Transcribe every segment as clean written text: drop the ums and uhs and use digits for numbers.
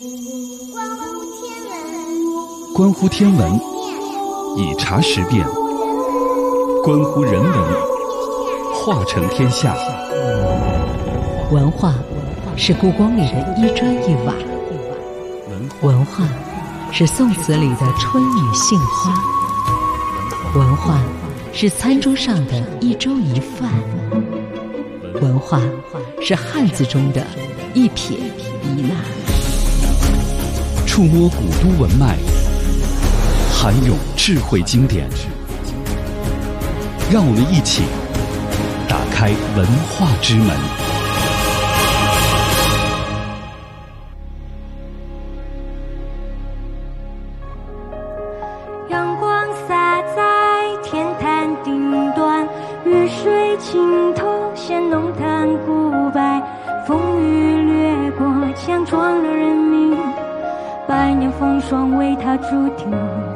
关乎天文，以茶识变；关乎人文，化成天下。 文化是故宫里的一砖一瓦，文化是宋词里的春雨杏花，文化是餐桌上的一粥一饭，文化是汉字中的一撇一捺。 触摸古都文脉，涵涌智慧经典，让我们一起打开文化之门。 阳光洒在天坛顶端，雨水浸透显龙潭古柏，风雨掠过强壮的人民，百年风霜为他注定。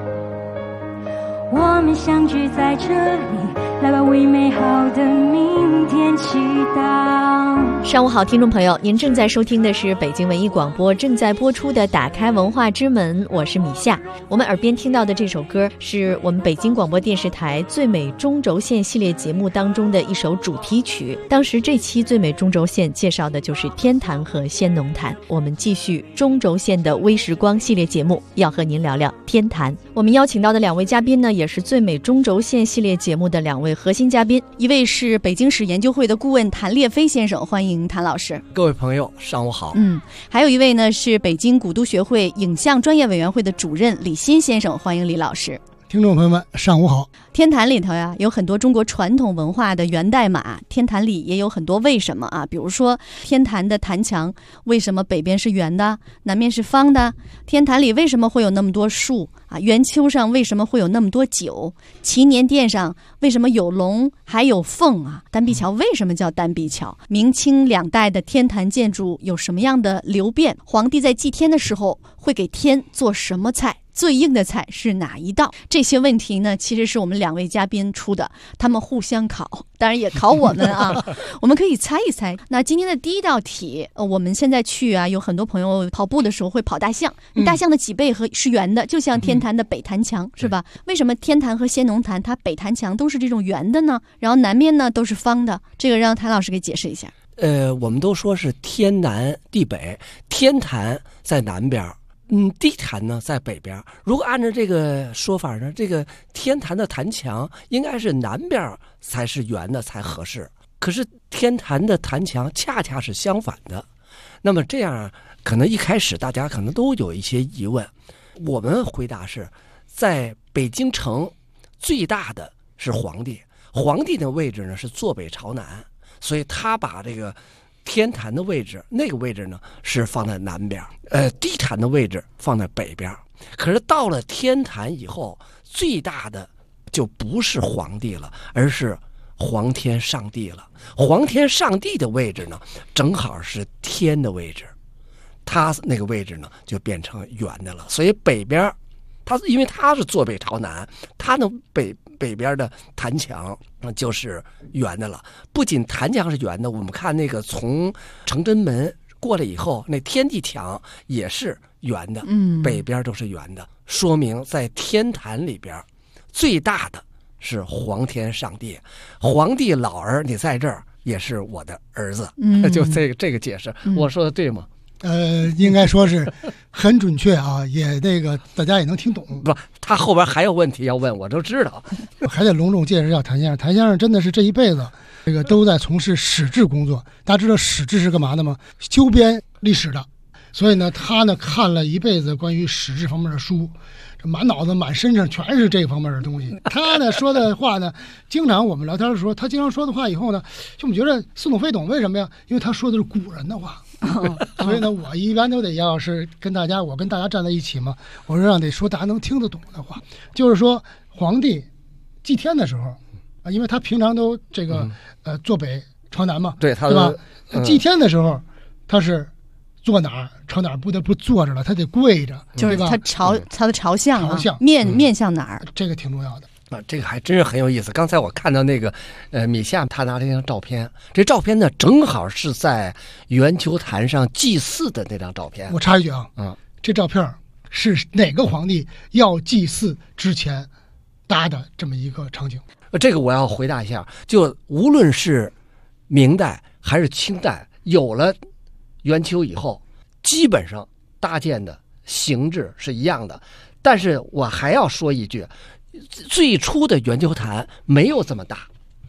我们相聚在这里，来把为美好的明天祈祷。 上午好，听众朋友，您正在收听的是北京文艺广播正在播出的打开文化之门，我是米夏。我们耳边听到的这首歌是我们北京广播电视台最美中轴线系列节目当中的一首主题曲。当时这期最美中轴线介绍的就是天坛和仙农坛。我们继续中轴线的微时光系列节目，要和您聊聊天坛。我们邀请到的两位嘉宾呢，也是最美中轴线系列节目的两位核心嘉宾，一位是北京史研究会的顾问谭烈飞先生，欢迎谭老师。 各位朋友上午好。 还有一位呢是北京古都学会影像专业委员会的主任李欣先生，欢迎李老师。 听众朋友们上午好。 天坛里头呀，有很多中国传统文化的源代码，天坛里也有很多为什么啊，比如说天坛的坛墙为什么北边是圆的，南面是方的？天坛里为什么会有那么多树啊？圆丘上为什么会有那么多酒？祈年殿上为什么有龙还有凤啊？单臂桥为什么叫单臂桥？明清两代的天坛建筑有什么样的流变？皇帝在祭天的时候会给天做什么菜？最硬的菜是哪一道？这些问题呢，其实是我们两位嘉宾出的，他们互相考，当然也考我们啊。我们可以猜一猜。那今天的第一道题，我们现在去啊，有很多朋友跑步的时候会跑大象，大象的脊背是圆的，就像天坛的北坛墙，是吧？为什么天坛和仙农坛它北坛墙都是这种圆的呢？然后南面呢都是方的，这个让谭老师给解释一下。 我们都说是天南地北，天坛在南边，地坛呢在北边。如果按照这个说法呢，这个天坛的坛墙应该是南边才是圆的才合适。可是天坛的坛墙恰恰是相反的。那么这样可能一开始大家可能都有一些疑问。我们回答是，在北京城最大的是皇帝，皇帝的位置呢是坐北朝南，所以他把这个天坛的位置，那个位置呢是放在南边，地坛的位置放在北边。可是到了天坛以后，最大的就不是皇帝了，而是皇天上帝了。皇天上帝的位置呢，正好是天的位置，他那个位置呢就变成圆的了。所以北边，因为他是坐北朝南，他的北边的坛墙就是圆的了。不仅坛墙是圆的，我们看那个从承真门过来以后，那天地墙也是圆的，北边都是圆的，说明在天坛里边最大的是皇天上帝。皇帝老儿你在这儿也是我的儿子，就这个解释，我说的对吗？ 应该说是很准确啊，也那个大家也能听懂。 不，他后边还有问题要问，我都知道。 还得隆重介绍一下谭先生。谭先生真的是这一辈子这个都在从事史志工作。大家知道史志是干嘛的吗？修编历史的。所以呢，他呢看了一辈子关于史志方面的书，这满脑子满身上全是这方面的东西。他呢说的话呢，经常我们聊天的时候，他经常说的话以后呢，就我们觉得似懂非懂。为什么呀？因为他说的是古人的话。所以呢，我一般都得要是跟大家站在一起嘛，我说让得说大家能听得懂的话。就是说，皇帝祭天的时候啊，因为他平常都这个坐北朝南嘛， 对吧？祭天的时候，他是坐哪儿朝哪儿，不得不坐着了，他得跪着， 就是他的朝向啊，面向哪儿， 这个挺重要的。 这个还真是很有意思。刚才我看到那个米夏他拿了一张照片，这照片呢正好是在圆球坛上祭祀的那张照片。 我插一句啊，这照片是哪个皇帝要祭祀之前搭的这么一个场景？ 这个我要回答一下，就无论是明代还是清代，有了圆丘以后，基本上搭建的形制是一样的。但是我还要说一句，最初的圆丘坛没有这么大，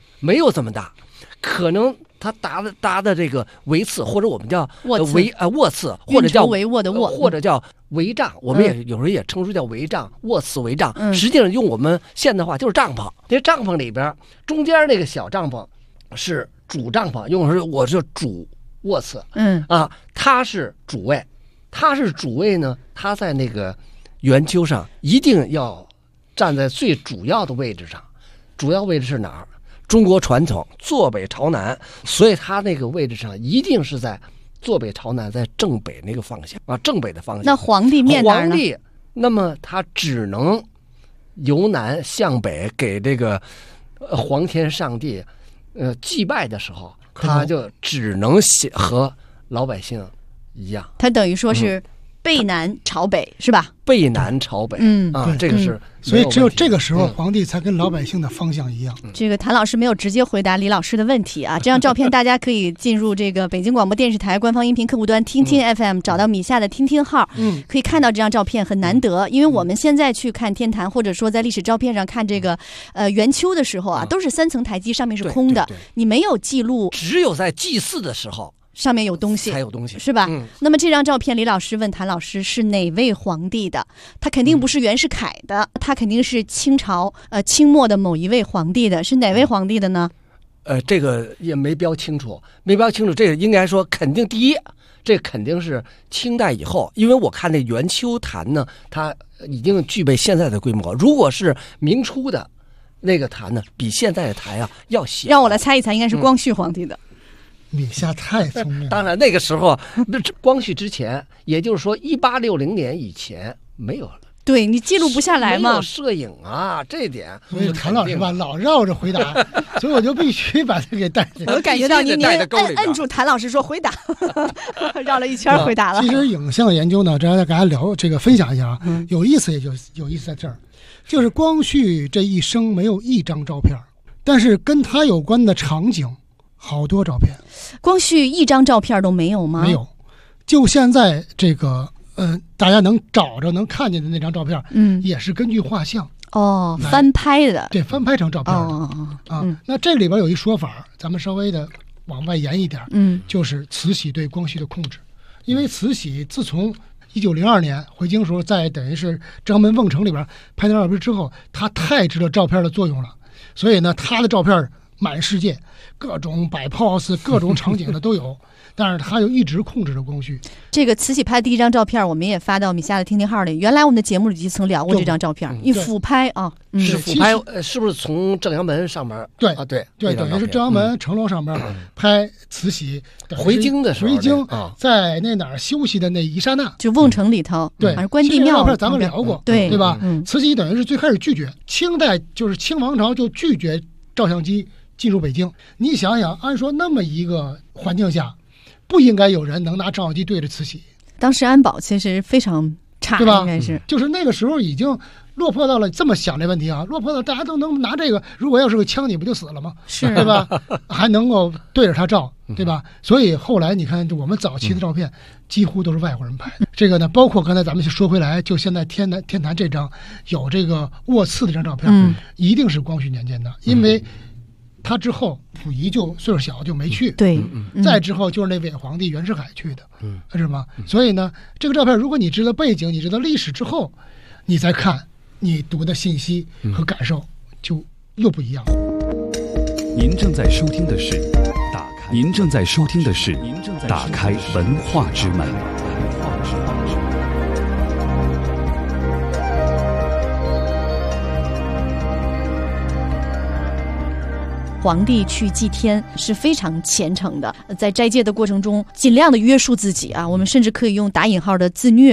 可能他搭的这个围次，或者我们叫卧次，或者叫围卧的卧， 或者叫围帐，我们也有时候也称之叫围帐、卧次围帐。实际上用我们现代话就是帐篷。这帐篷里边中间那个小帐篷是主帐篷，用的是我是主卧次。它是主位，呢，它在那个圆丘上一定要站在最主要的位置上。主要位置是哪儿？中国传统坐北朝南，所以它那个位置上一定是在坐北朝南，在正北那个方向啊，正北的方向。 那皇帝面哪儿呢？ 皇帝，那么他只能由南向北给这个皇天上帝祭拜的时候，他就只能和老百姓一样。 他等于说是背南朝北，是吧？ 背南朝北，这个是。 所以只有这个时候，皇帝才跟老百姓的方向一样。 这个谭老师没有直接回答李老师的问题啊。这张照片大家可以进入这个北京广播电视台官方音频客户端听听 FM， 找到米夏的听听号，可以看到这张照片，很难得。因为我们现在去看天坛，或者说在历史照片上看这个圆丘的时候啊，都是3层台基，上面是空的，你没有记录， 只有在祭祀的时候。 上面有东西才有东西， 是吧？那么这张照片，李老师问谭老师是哪位皇帝的？他肯定不是袁世凯的，他肯定是清朝清末的某一位皇帝的，是哪位皇帝的呢？ 这个也没标清楚。这个应该说肯定第一，这肯定是清代以后，因为我看那圆丘坛呢，它已经具备现在的规模。如果是明初的那个坛呢，比现在的坛啊要小。 让我来猜一猜，应该是光绪皇帝的。 米夏太聪明了。 当然那个时候光绪之前，也就是说1860年以前没有了。 对，你记录不下来嘛？ 没有摄影啊，这点。 所以谭老师吧，老绕着回答，所以我就必须把他给带进来。 我感觉到您摁住谭老师说回答，绕了一圈回答了。 其实影像研究呢，这大家聊这个分享一下啊，有意思也就有意思在这儿，就是光绪这一生没有一张照片，但是跟他有关的场景好多照片。 光绪一张照片都没有吗？ 没有，就现在这个大家能找着能看见的那张照片，也是根据画像翻拍的， 对，翻拍成照片的那这里边有一说法，咱们稍微的往外延一点，就是慈禧对光绪的控制。因为慈禧自从1902年回京时候，在等于是正阳门瓮城里边拍那照片之后，他太知道照片的作用了，所以呢，他的照片满世界，各种摆 pose， 各种场景的都有。但是他就一直控制着光绪。 这个慈禧拍的第一张照片，我们也发到米夏的听听号里。原来我们的节目里就曾聊过这张照片，一俯拍啊， 是俯拍，是不是从正阳门上面？ 对啊，对， 等于是正阳门城楼上面拍慈禧回京的时候， 回京在那哪儿休息的那一刹那， 就瓮城里头， 对， 关帝庙照片咱们聊过， 对吧？慈禧等于是最开始拒绝，清代就是清王朝就拒绝照相机进入北京。你想想，按说那么一个环境下，不应该有人能拿照相机对着慈禧。 当时安保其实非常差， 对吧？ 应该是就是那个时候已经落魄到了这么想这问题啊，落魄到大家都能拿这个，如果要是个枪，你不就死了吗？ 是， 对吧？还能够对着他照，对吧？所以后来你看，我们早期的照片几乎都是外国人拍的。这个呢，包括刚才咱们说回来，就现在天坛这张有这个卧次的这张照片，一定是光绪年间的，因为他之后溥仪就岁数小就没去， 对， 再之后就是那伪皇帝袁世凯去的，是吗？所以呢，这个照片如果你知道背景，你知道历史之后，你再看，你读的信息和感受就又不一样。 您正在收听的是打开文化之门。 皇帝去祭天是非常虔诚的，在斋戒的过程中尽量的约束自己啊，我们甚至可以用打引号的自虐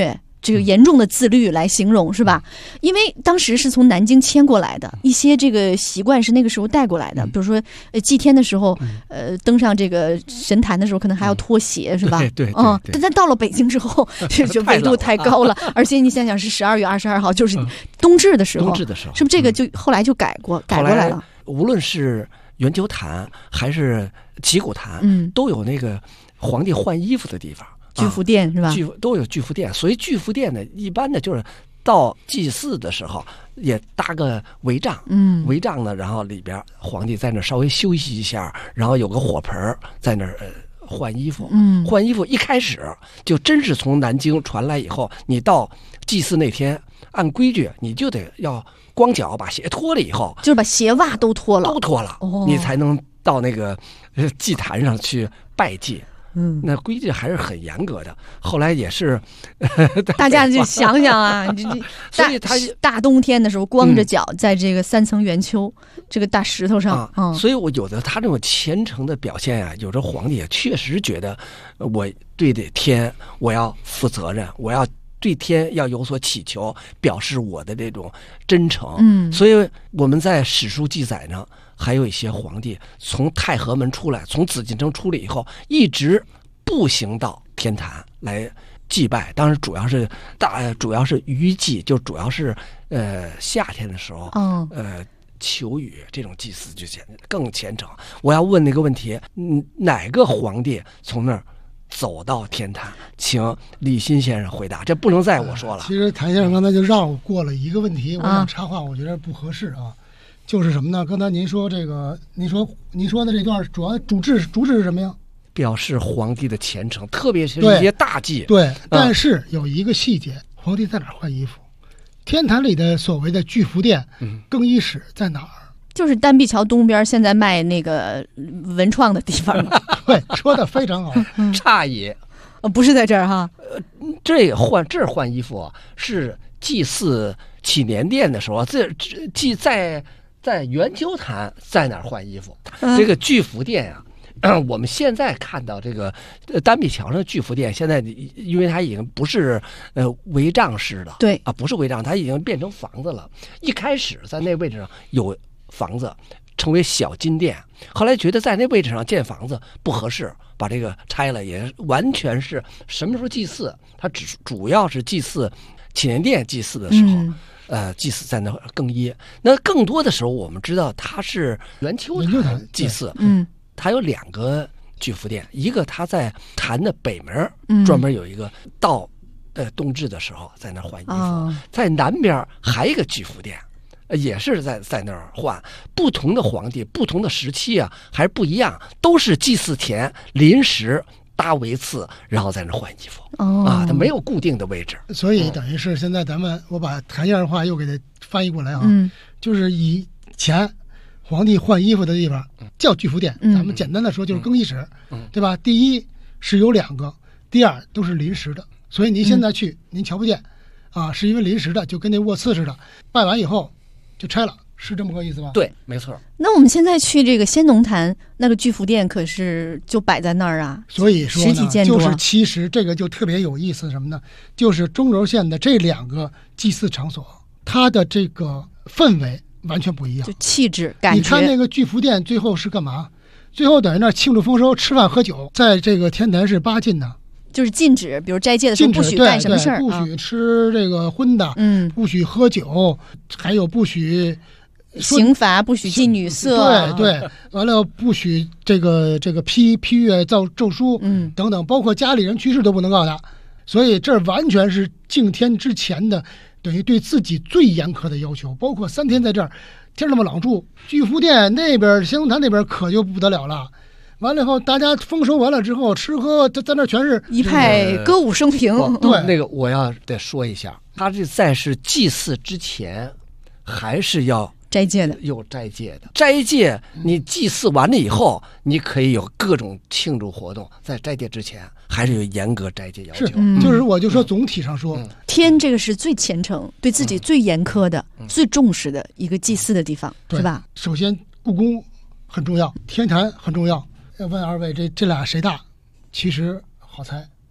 这个严重的自律来形容，是吧？因为当时是从南京迁过来的，一些这个习惯是那个时候带过来的，比如说祭天的时候，登上这个神坛的时候，可能还要脱鞋，是吧？ 对， 但到了北京之后，这纬度太高了，而且你想想是12月22号，就是冬至的时候，是不是这个就后来就改过来了？ 无论是圆球坛还是旗鼓坛，都有那个皇帝换衣服的地方。 巨福殿是吧？ 都有巨福殿，所以巨福殿呢，一般的就是到祭祀的时候也搭个帷帐，帷帐呢，然后里边皇帝在那稍微休息一下，然后有个火盆在那儿换衣服，换衣服一开始就真是从南京传来以后，你到祭祀那天按规矩你就得要光脚把鞋脱了以后， 就是把鞋袜都脱了， 你才能到那个祭坛上去拜祭。那规矩还是很严格的。后来也是， 大家就想想啊， 所以他大冬天的时候光着脚在这个3层圆丘这个大石头上， 所以我有的他这种虔诚的表现啊，有的皇帝也确实觉得我对这天我要负责任，我要对天要有所祈求，表示我的这种真诚。所以我们在史书记载呢，还有一些皇帝从太和门出来，从紫禁城出来以后，一直步行到天坛来祭拜。当然主要是雨季，就主要是夏天的时候，求雨这种祭祀就更虔诚。我要问那个问题，哪个皇帝从那儿走到天坛？请李欣先生回答，这不能再我说了。 其实谭先生刚才就绕过了一个问题，我想插话，我觉得不合适啊。就是什么呢？刚才您说这个，您说的这段主要主旨是什么呀？ 表示皇帝的虔诚，特别是一些大祭。 对，但是有一个细节，皇帝在哪儿换衣服？天坛里的所谓的巨福殿，更衣室在哪儿？ 就是单碧桥东边现在卖那个文创的地方。 对，说的非常好。 诧异， 不是在这儿哈。 这儿换衣服是祭祀祈年殿的时候，在圆球坛在哪儿换衣服？这个巨福殿啊，我们现在看到这个单碧桥上的巨福殿，现在因为它已经不是帷帐式的， 对不是帷帐，它已经变成房子了。一开始在那位置上有房子，称为小金殿，后来觉得在那位置上建房子不合适，把这个拆了，也完全是什么时候祭祀，它主要是祭祀祈年殿祭祀的时候。祭祀在那更衣，那更多的时候我们知道它是圆球坛祭祀，它有2个巨福殿，一个它在坛的北门，专门有一个到冬至的时候在那换衣服，在南边还有一个巨福殿，也是在那儿换。不同的皇帝不同的时期啊还是不一样，都是祭祀前临时搭围次，然后在那换衣服。它没有固定的位置。 所以等于是现在我把谭先生话又给他翻译过来啊，就是以前皇帝换衣服的地方叫巨福殿，咱们简单的说就是更衣室，对吧？第一是有2个，第二都是临时的，所以您现在去您瞧不见是因为临时的，就跟那卧次似的，拜完以后就拆了。是这么个意思吧？ 对，没错。 那我们现在去这个先农坛那个巨福殿，可是就摆在那儿啊。 所以说呢， 实体建筑就是其实这个就特别有意思，什么呢？就是中轴线的这2个祭祀场所，它的这个氛围完全不一样， 就气质感觉。 你看那个巨福殿最后是干嘛？最后等于那庆祝丰收、吃饭喝酒，在这个天坛是8禁的。 就是禁止，比如斋戒的时候不许干什么事儿， 不许吃这个荤的，不许喝酒，还有不许。 刑罚不许近女色， 对，完了不许这个批阅奏书，等等，包括家里人去世都不能告他，所以这完全是敬天之前的，等于对自己最严苛的要求。包括3天在这儿，天这么冷住，巨福殿那边先农坛那边可就不得了了。完了以后，大家丰收完了之后，吃喝在那全是一派歌舞升平。 对， 那个我要得说一下，他这在是祭祀之前，还是要。 斋戒的有斋戒的，斋戒你祭祀完了以后，你可以有各种庆祝活动，在斋戒之前还是有严格斋戒要求。 就是我就说总体上说， 天这个是最虔诚、对自己最严苛的、最重视的一个祭祀的地方，是吧？ 首先，故宫很重要，天坛很重要。要问2位，这俩谁大？其实好猜，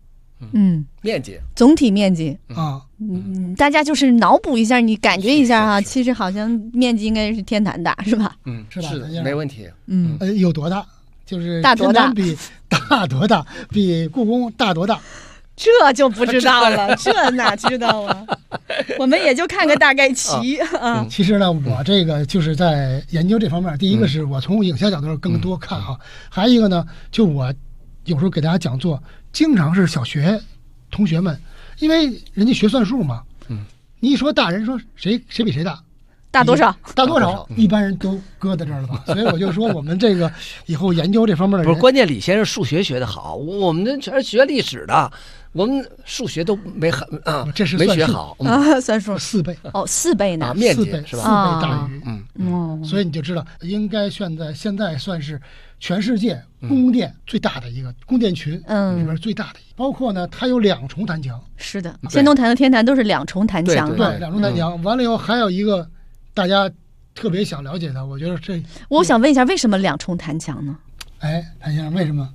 面积总体面积啊， 大家就是脑补一下，你感觉一下哈，其实好像面积应该是天坛大，是吧？ 是吧？ 没问题。 有多大？就是大多大？ 比大多大？比故宫大多大？ 这就不知道了，这哪知道啊？我们也就看个大概齐啊。 其实呢，我这个就是在研究这方面。第一个是我从影像角度上更多看哈，还有一个呢，就我有时候给大家讲座，经常是小学同学们，因为人家学算术嘛，你一说大人说谁比谁大。 大多少？ 大多少？一般人都搁在这儿了吧？所以我就说，我们这个以后研究这方面的人， 不是关键。李先生数学学得好，我们这全是学历史的，我们数学都没这是没学好啊，算数 4倍哦，4倍呢， 面积是吧 ？4 倍大于所以你就知道，应该现在算是全世界宫殿最大的一个宫殿群里边最大的，包括呢，它有2重坛墙。 是的，仙洞坛和天坛都是2重坛墙， 对，2重坛墙。完了以后还有一个。大家特别想了解的，我觉得我想问一下，为什么2重坛墙呢？ 哎，谭先生，为什么？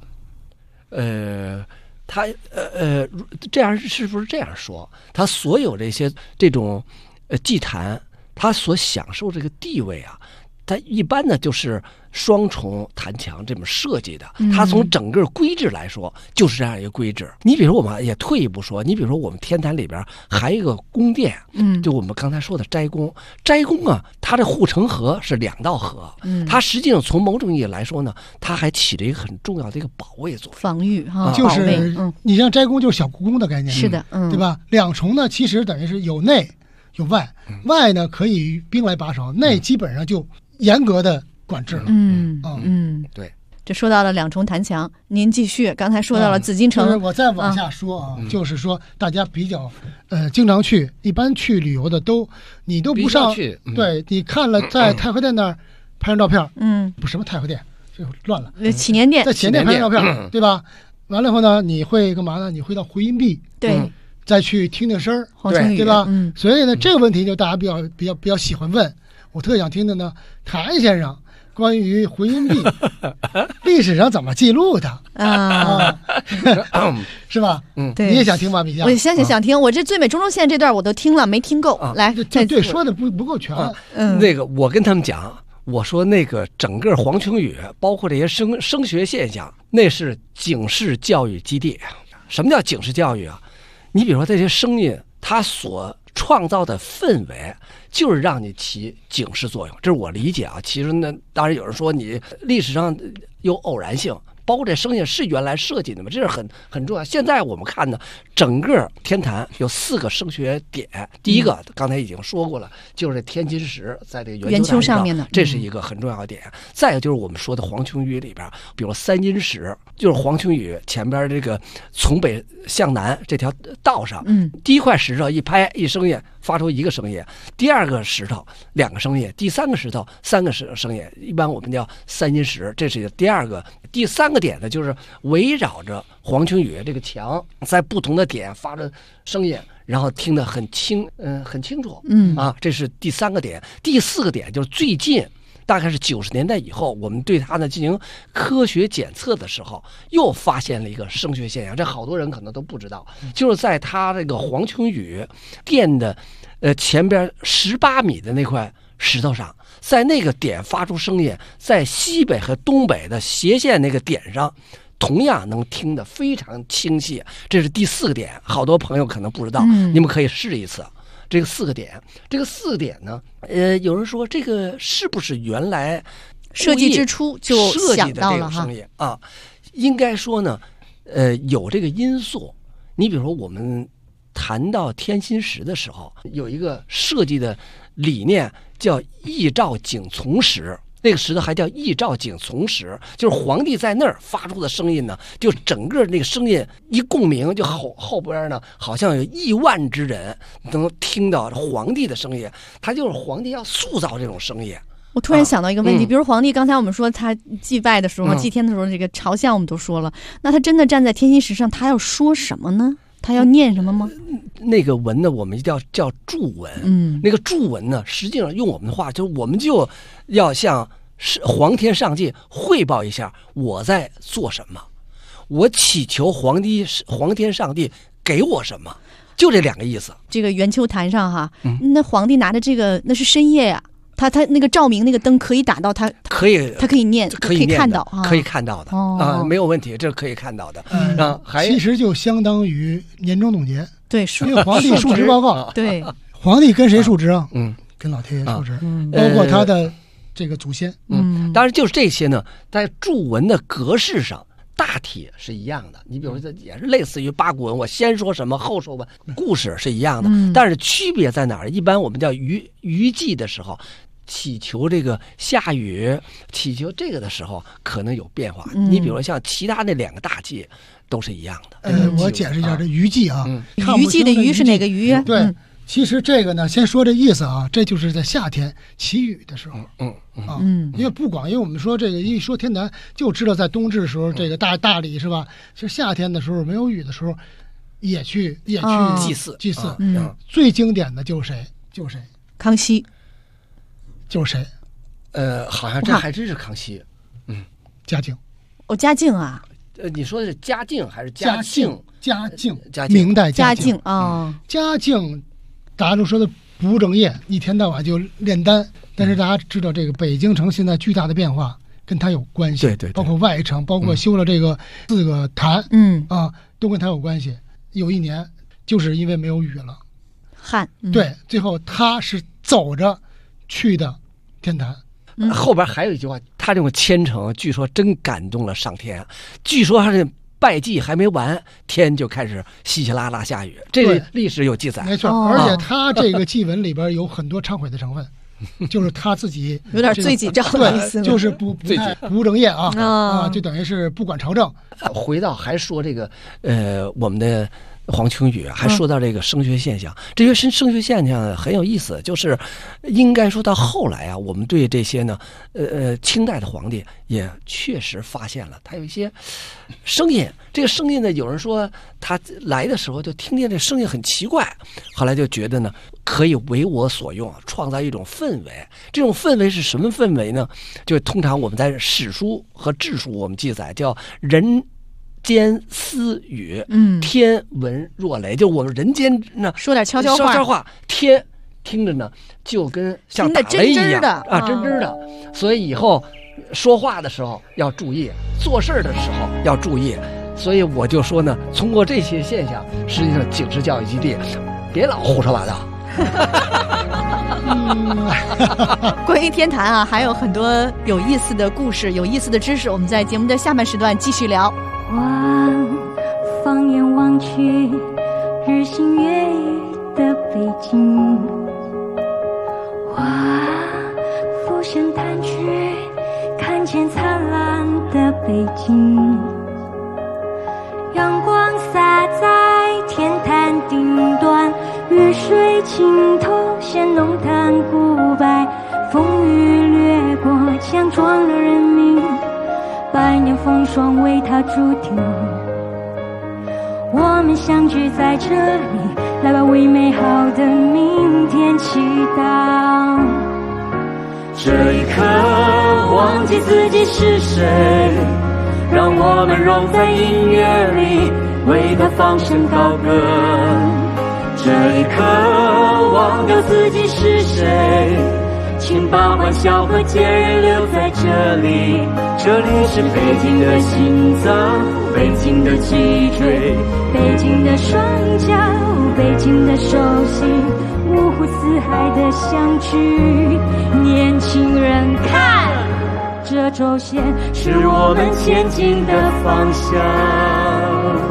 他这样是不是这样说？他所有这种祭坛，他所享受这个地位啊，它一般呢就是双重坛墙这么设计的。它从整个规制来说就是这样一个规制。你比如说，我们也退一步说，你比如说我们天坛里边还有一个宫殿，就我们刚才说的斋宫。斋宫啊，它的护城河是2道河，它实际上从某种意义来说呢，它还起了一个很重要的一个保卫作用， 防御哈， 就是你像斋宫就是小故宫的概念， 是的， 对吧？2重呢，其实等于是有内有外，外呢可以兵来把守，内基本上就严格的管制了。 对。 这说到了2重坛墙，您继续。刚才说到了紫禁城， 就是我再往下说啊，就是说大家比较经常去，一般去旅游的你都不上，对，你看了在太和殿那儿拍张照片，不什么太和殿，这乱了， 祈年殿， 在祈年殿拍张照片，对吧？完了以后呢，你会干嘛呢？你会到回音壁， 对， 再去听听声儿， 对吧？所以呢，这个问题就大家比较喜欢问，我特想听的呢，谭先生关于回音壁历史上怎么记录的啊？是吧？ 对， 你也想听吗？米酱， 我想听。我这最美中州县这段我都听了，没听够。来， 对，说的不够全。 那个我跟他们讲，我说那个整个黄琼宇，包括这些声学现象，那是警示教育基地。什么叫警示教育啊？你比如说这些声音，它所创造的氛围就是让你起警示作用，这是我理解啊。其实呢，当然有人说你历史上有偶然性，包括这声音是原来设计的嘛，这是很重要。现在我们看呢，整个天坛有4个声学点，第一个刚才已经说过了，就是天津石在这个圆丘上面的， 这是一个很重要的点。再有就是我们说的黄琼宇里边，比如3阴石，就是黄琼宇前边这个从北向南这条道上，第一块石头一拍一声音发出1个声音，第2个石头2个声音，第3个石头3个声音，一般我们叫3阴石，这是第2个。第3个点呢，就是围绕着黄琼宇这个墙，在不同的点发着声音，然后听得很清楚，这是第3个点。第4个点就是最近，大概是90年代以后，我们对它呢进行科学检测的时候，又发现了一个声学现象，这好多人可能都不知道，就是在它这个黄琼宇殿的前边18米的那块石头上，在那个点发出声音，在西北和东北的斜线那个点上同样能听得非常清晰。这是第4个点，好多朋友可能不知道，你们可以试一次。这个4个点，这个4个点呢，有人说这个是不是原来设计之初就想到了声音啊？应该说呢，有这个因素。你比如说我们谈到天心石的时候，有一个设计的理念叫意照景从石，那个石头还叫意照景从石，就是皇帝在那儿发出的声音呢，就整个那个声音一共鸣，就后边呢好像有亿万之人能听到皇帝的声音，他就是皇帝要塑造这种声音。 我突然想到一个问题，比如皇帝刚才我们说他祭拜的时候，祭天的时候，这个朝向我们都说了，那他真的站在天心石上，他要说什么呢？他要念什么吗？ 那个文呢，我们叫祝文。那个祝文呢，实际上用我们的话，就是我们就要向皇天上帝汇报一下我在做什么。 我祈求皇天上帝给我什么，就这2个意思。 这个圆丘坛上哈，那皇帝拿着这个，那是深夜呀、他那个照明那个灯可以打到他， 可以念，可以看到， 可以看到的没有问题，这可以看到的。 其实就相当于年终总结， 对， 因为皇帝述职报告， 对， 皇帝跟谁述职啊？跟老天爷述职，包括他的这个祖先。 当然就是这些呢，在注文的格式上大体是一样的。你比如说，也是类似于八股文，我先说什么后说吧，故事是一样的，但是区别在哪儿？一般我们叫雨季的时候，祈求这个下雨，祈求这个的时候可能有变化。你比如说像其他那2个大祭都是一样的。 我解释一下这雨季啊， 雨季的雨是哪个雨啊？ 对，其实这个呢，先说这意思啊，这就是在夏天祈雨的时候。因为因为我们说这个一说天坛就知道在冬至的时候，这个大礼是吧？其实夏天的时候没有雨的时候，也去祭祀。最经典的就是谁？ 康熙。 就是谁？ 好像这还真是康熙。 嘉靖。 嘉靖啊。 你说的是嘉靖还是嘉靖？ 嘉靖，明代嘉靖啊。 嘉靖，大家都说的不务正业，一天到晚就炼丹。但是大家知道，这个北京城现在巨大的变化跟他有关系。 对， 包括外城，包括修了这个4个坛，都跟他有关系。有一年就是因为没有雨了， 旱。 对，最后他是走着去的天坛。 后边还有一句话，他这种虔诚，据说真感动了上天。据说他这拜祭还没完，天就开始稀稀拉拉下雨，这个历史有记载。 没错，而且他这个祭文里边有很多忏悔的成分，就是他自己有点罪己诏的意思， 就是不务正业就等于是不管朝政。 回到还说这个我们的黄琼宇还说到这个升学现象，这些升学现象很有意思，就是应该说到后来啊，我们对这些呢，清代的皇帝也确实发现了他有一些声音。这个声音呢，有人说他来的时候就听见这声音很奇怪，后来就觉得呢可以为我所用，创造一种氛围。这种氛围是什么氛围呢？就通常我们在史书和志书我们记载叫人间私语，天闻若雷，就我们人间呢说点悄悄话，天听着呢就跟像打雷一样真的。所以以后说话的时候要注意，做事的时候要注意。所以我就说呢，通过这些现象，实际上警示教育基地，别老胡说八道。 关于天坛啊，还有很多有意思的故事、有意思的知识，我们在节目的下半时段继续聊。 放眼望去，日新月异的北京。俯身探去，看见灿烂的北京。阳光洒在天坛顶端，雨水浸透显龙潭古柏，风雨掠过强壮的人民，百年风霜为他注定。我们相聚在这里，来吧，为美好的明天祈祷。 这一刻忘记自己是谁，让我们融在音乐里，为他放声高歌。这一刻忘掉自己是谁，请把欢笑和节日留在这里。这里是北京的心脏，北京的脊椎， 北京的双脚，北京的手心，五湖四海的相聚。年轻人看，这轴线是我们前进的方向。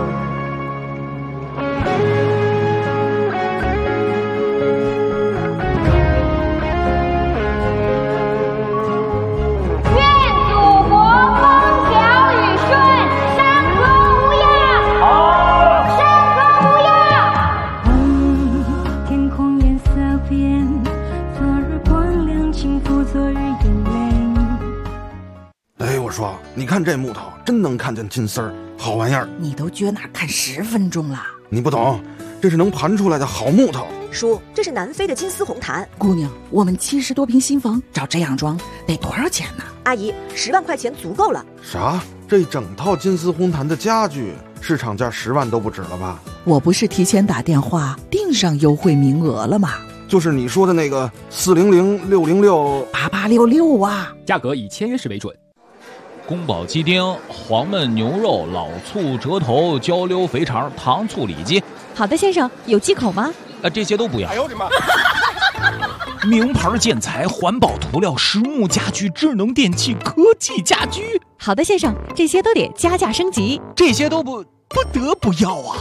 你看这木头真能看见金丝儿，好玩意儿。 你都撅哪看10分钟了？ 你不懂，这是能盘出来的好木头。 叔，这是南非的金丝红檀。 姑娘，我们70多平新房找这样装得多少钱呢？ 阿姨，10万块钱足够了。 啥这整套金丝红檀的家具市场价10万都不止了吧？ 我不是提前打电话订上优惠名额了吗？ 就是你说的那个400、606、 8866啊， 价格以签约时为准。 宫保鸡丁、黄焖牛肉、老醋折头、焦溜肥肠、糖醋里脊。 好的，先生，有忌口吗？ 这些都不要。 哎呦我的妈！ 名牌建材、环保涂料、实木家具、智能电器、科技家居。 好的，先生，这些都得加价升级。 这些都不得不要啊！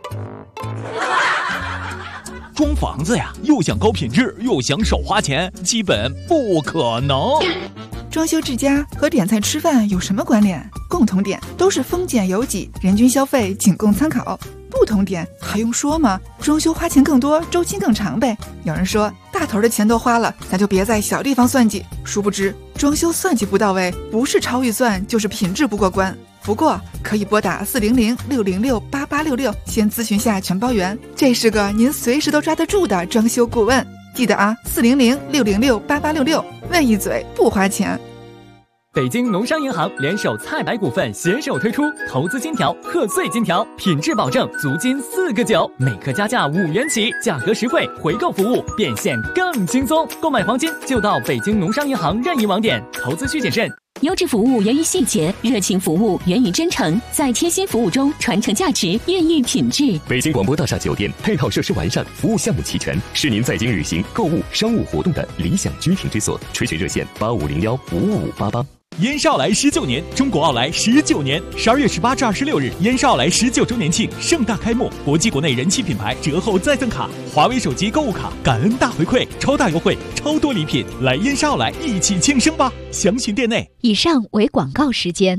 装房子呀，又想高品质，又想少花钱，基本不可能。 装修之家和点菜吃饭有什么关联？共同点都是丰俭由己，人均消费仅供参考。不同点还用说吗？装修花钱更多，周期更长呗。有人说大头的钱都花了，咱就别在小地方算计。殊不知装修算计不到位，不是超预算就是品质不过关。不过可以拨打400、606、8866，先咨询下全包圆。这是个您随时都抓得住的装修顾问。记得啊，400、606、8866，问一嘴不花钱。 北京农商银行联手菜百股份携手推出投资金条、贺岁金条，品质保证，足金4个9，每克加价5元起，价格实惠，回购服务变现更轻松。购买黄金就到北京农商银行任意网点，投资需谨慎。 优质服务源于细节，热情服务源于真诚，在贴心服务中传承价值，孕育品质。 北京广播大厦酒店配套设施完善，服务项目齐全，是您在京旅行、购物、商务活动的理想居停之所。垂询热线8501-55588。 燕少来19年，中国奥莱19年，12月18至26日，燕少来19周年庆盛大开幕，国际国内人气品牌折后再赠卡，华为手机购物卡，感恩大回馈，超大优惠，超多礼品，来燕少来一起庆生吧！详询店内。 以上为广告时间。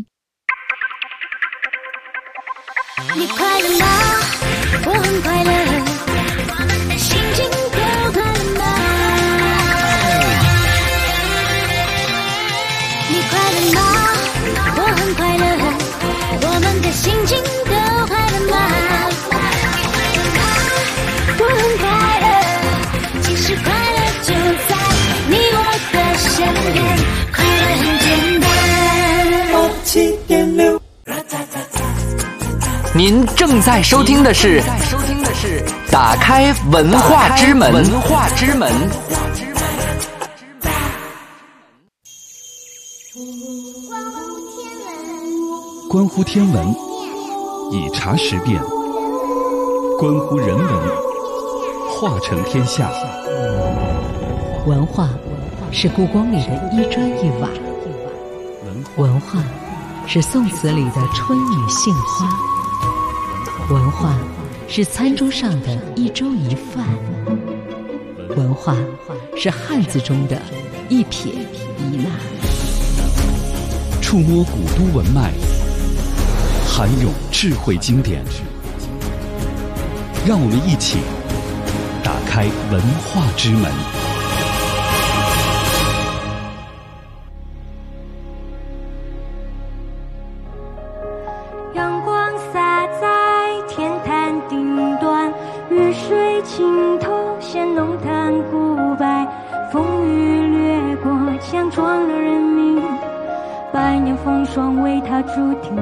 你快乐吗？我很快乐，我们的心情都快乐吗？你快乐吗？我很快乐，我们的心情都快乐吗？我很快乐，其实快乐就在你我的身边，快乐很简单。 您正在收听的是打开文化之门。 关乎天文，以察时变；关乎人文，化成天下。 文化是故宫里的一砖一瓦，文化是宋词里的春雨杏花，文化是餐桌上的一粥一饭，文化是汉字中的一撇一捺。 触摸古都文脉，涵涌智慧经典，让我们一起打开文化之门。 阳光洒在天坛顶端，雨水浸透显龙潭古柏，风雨掠过强壮了人民，百年风霜为他注定。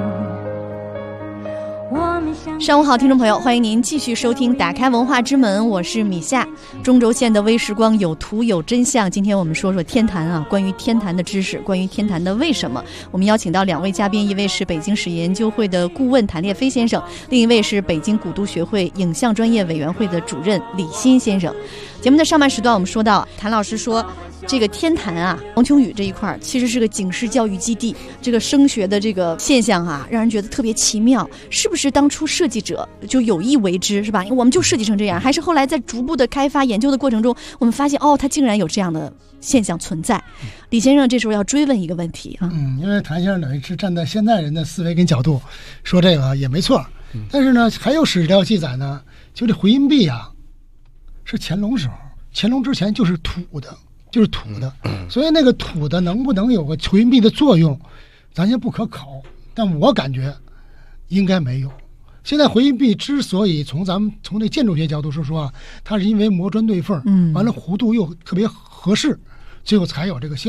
上午好，听众朋友，欢迎您继续收听打开文化之门，我是米夏。中轴线的微时光，有图有真相。今天我们说说天坛啊，关于天坛的知识，关于天坛的为什么。我们邀请到2位嘉宾，一位是北京史研究会的顾问谭烈飞先生，另一位是北京古都学会影像专业委员会的主任李欣先生。节目的上半时段我们说到，谭老师说这个天坛啊，王琼宇这一块其实是个警示教育基地，这个升学的这个现象啊，让人觉得特别奇妙。是不是当初设计者就有意为之，是吧？我们就设计成这样，还是后来在逐步的开发研究的过程中，我们发现它竟然有这样的现象存在？李先生这时候要追问一个问题啊， 因为谭先生等于是站在现代人的思维跟角度说这个也没错，但是呢，还有史料记载呢，就这回音壁啊，是乾隆时候，乾隆之前就是土的。所以那个土的能不能有个回音壁的作用，咱先不可考，但我感觉应该没有。现在回音壁之所以从那建筑学角度说啊，它是因为磨砖对缝，完了弧度又特别合适，最后才有这个效果。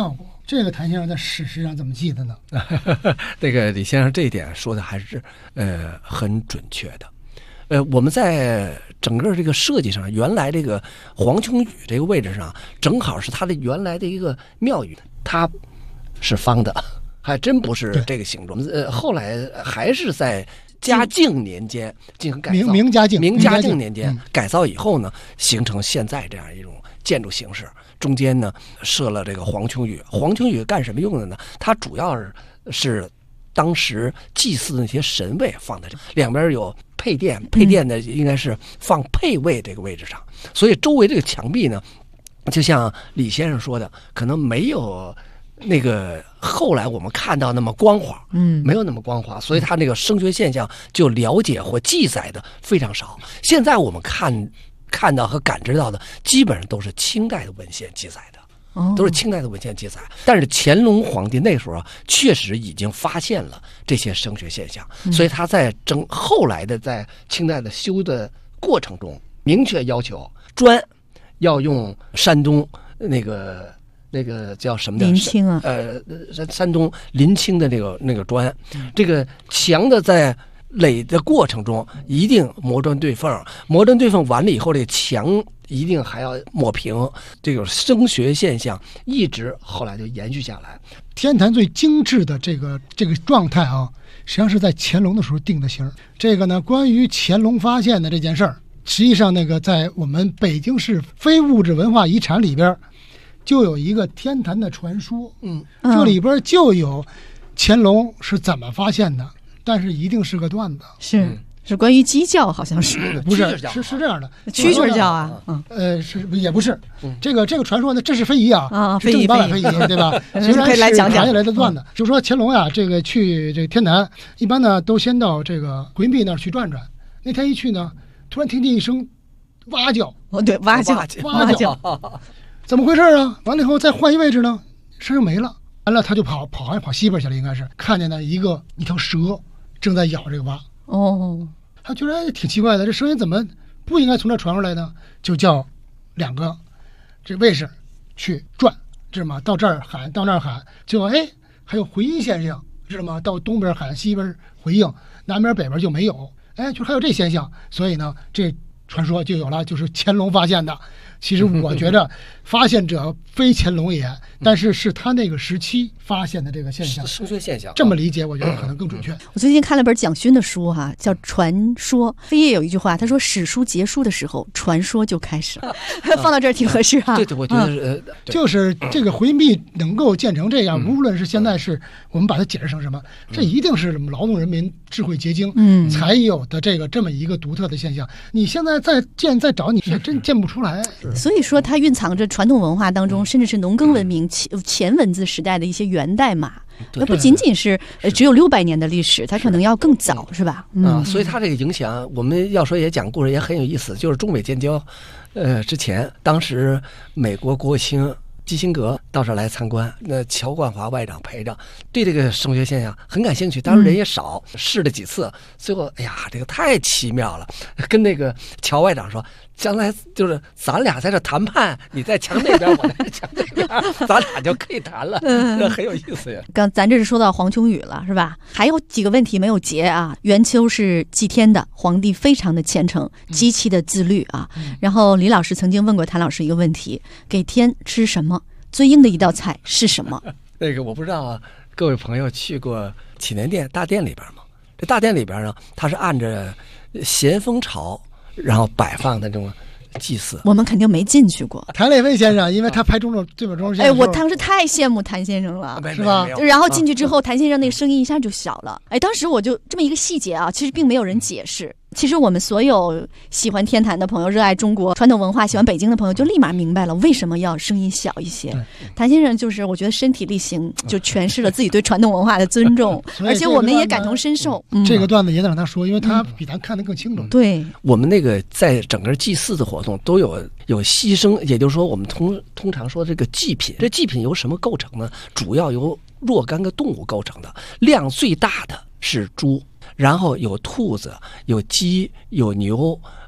这个谭先生在史实上怎么记的呢？ 那个李先生这一点说的还是很准确的。我们在整个这个设计上，原来这个黄琼宇这个位置上，正好是它的原来的一个庙宇，它是方的，还真不是这个形状。后来还是在嘉靖年间进行改造，明嘉靖年间改造以后呢，形成现在这样一种建筑形式。中间呢设了这个黄琼宇，黄琼宇干什么用的呢？它主要是当时祭祀的那些神位放在这，两边有配殿，配殿呢应该是放配位这个位置上，所以周围这个墙壁呢，就像李先生说的，可能没有那个后来我们看到那么光滑，没有那么光滑，所以它那个声学现象就了解或记载的非常少。现在我们看到和感知到的，基本上都是清代的文献记载的。都是清代的文献记载，但是乾隆皇帝那时候确实已经发现了这些声学现象，所以他在后来的在清代的修的过程中，明确要求砖要用山东那个叫什么的临清啊， 山东临清的那个砖，这个墙的在垒的过程中一定磨砖对缝，磨砖对缝完了以后，这个墙一定还要抹平，这个声学现象一直后来就延续下来。 天坛最精致的这个状态啊，实际上是在乾隆的时候定的型。这个呢，关于乾隆发现的这件事儿，实际上那个在我们北京市非物质文化遗产里边，就有一个天坛的传说。这里边就有乾隆是怎么发现的，但是一定是个段子。 是关于鸡叫，好像是不是？是这样的， 蛐蛐叫啊， 也不是。这个传说呢，这是非遗啊， 非遗， 对吧？虽然是传下来的段子，就说乾隆呀，这个去这个天坛，一般呢都先到这个回民壁那儿去转转。那天一去呢，突然听见一声蛙叫， 对，蛙叫， 怎么回事啊？完了以后再换一位置呢，声音没了。完了他就跑西边去了，应该是看见了一条蛇正在咬这个蛙。他觉得挺奇怪的，这声音怎么不应该从这传出来呢？就叫两个这卫士去转，知道吗？到这儿喊，到那儿喊，就还有回音现象，知道吗？到东边喊，西边回应，南边北边就没有，就还有这现象，所以呢，这传说就有了，就是乾隆发现的。其实我觉得发现者非乾隆也，但是是他那个时期发现的这个现象， 声学现象。 这么理解，我觉得可能更准确。 我最近看了本蒋勋的书叫《传说》，飞页有一句话，他说史书结束的时候，传说就开始了。放到这儿挺合适啊。 对，我觉得就是这个回民壁能够建成这样，无论是现在是我们把它解释成什么，这一定是劳动人民智慧结晶才有的这么一个独特的现象。你现在再找，你还真见不出来。 所以说，它蕴藏着传统文化当中，甚至是农耕文明前文字时代的一些源代码。那不仅仅是只有600年的历史，它可能要更早，是吧？ 所以它这个影响，我们要说也讲故事也很有意思。就是中美建交，之前，当时美国国务卿基辛格到这儿来参观，那乔冠华外长陪着，对这个声学现象很感兴趣。当时人也少，试了几次，最后这个太奇妙了，跟那个乔外长说，将来就是咱俩在这谈判，你在墙那边，我在墙这边，咱俩就可以谈了，这很有意思呀。 刚咱这是说到黄琼宇了，是吧？还有几个问题没有结啊。元秋是祭天的，皇帝非常的虔诚，极其的自律啊。然后李老师曾经问过谭老师一个问题：给天吃什么？最硬的一道菜是什么？ 那个我不知道啊，各位朋友去过祈年殿大殿里边吗？这大殿里边呢，它是按着咸丰朝然后摆放的这种祭祀， 我们肯定没进去过。 谭磊卫先生，因为他拍最本钟先生， 我当时太羡慕谭先生了， 是吧？ 然后进去之后，谭先生那个声音一下就小了。当时我就这么一个细节啊，其实并没有人解释。其实我们所有喜欢天坛的朋友，热爱中国传统文化，喜欢北京的朋友，就立马明白了为什么要声音小一些。谭先生就是我觉得身体力行，就诠释了自己对传统文化的尊重，而且我们也感同身受。 这个段子也得让他说，因为他比咱看得更清楚。 对， 我们那个在整个祭祀的活动都有牺牲，也就是说我们通常说这个祭品，这祭品由什么构成呢？主要由若干个动物构成的，量最大的是猪，然后有兔子，有鸡，有牛，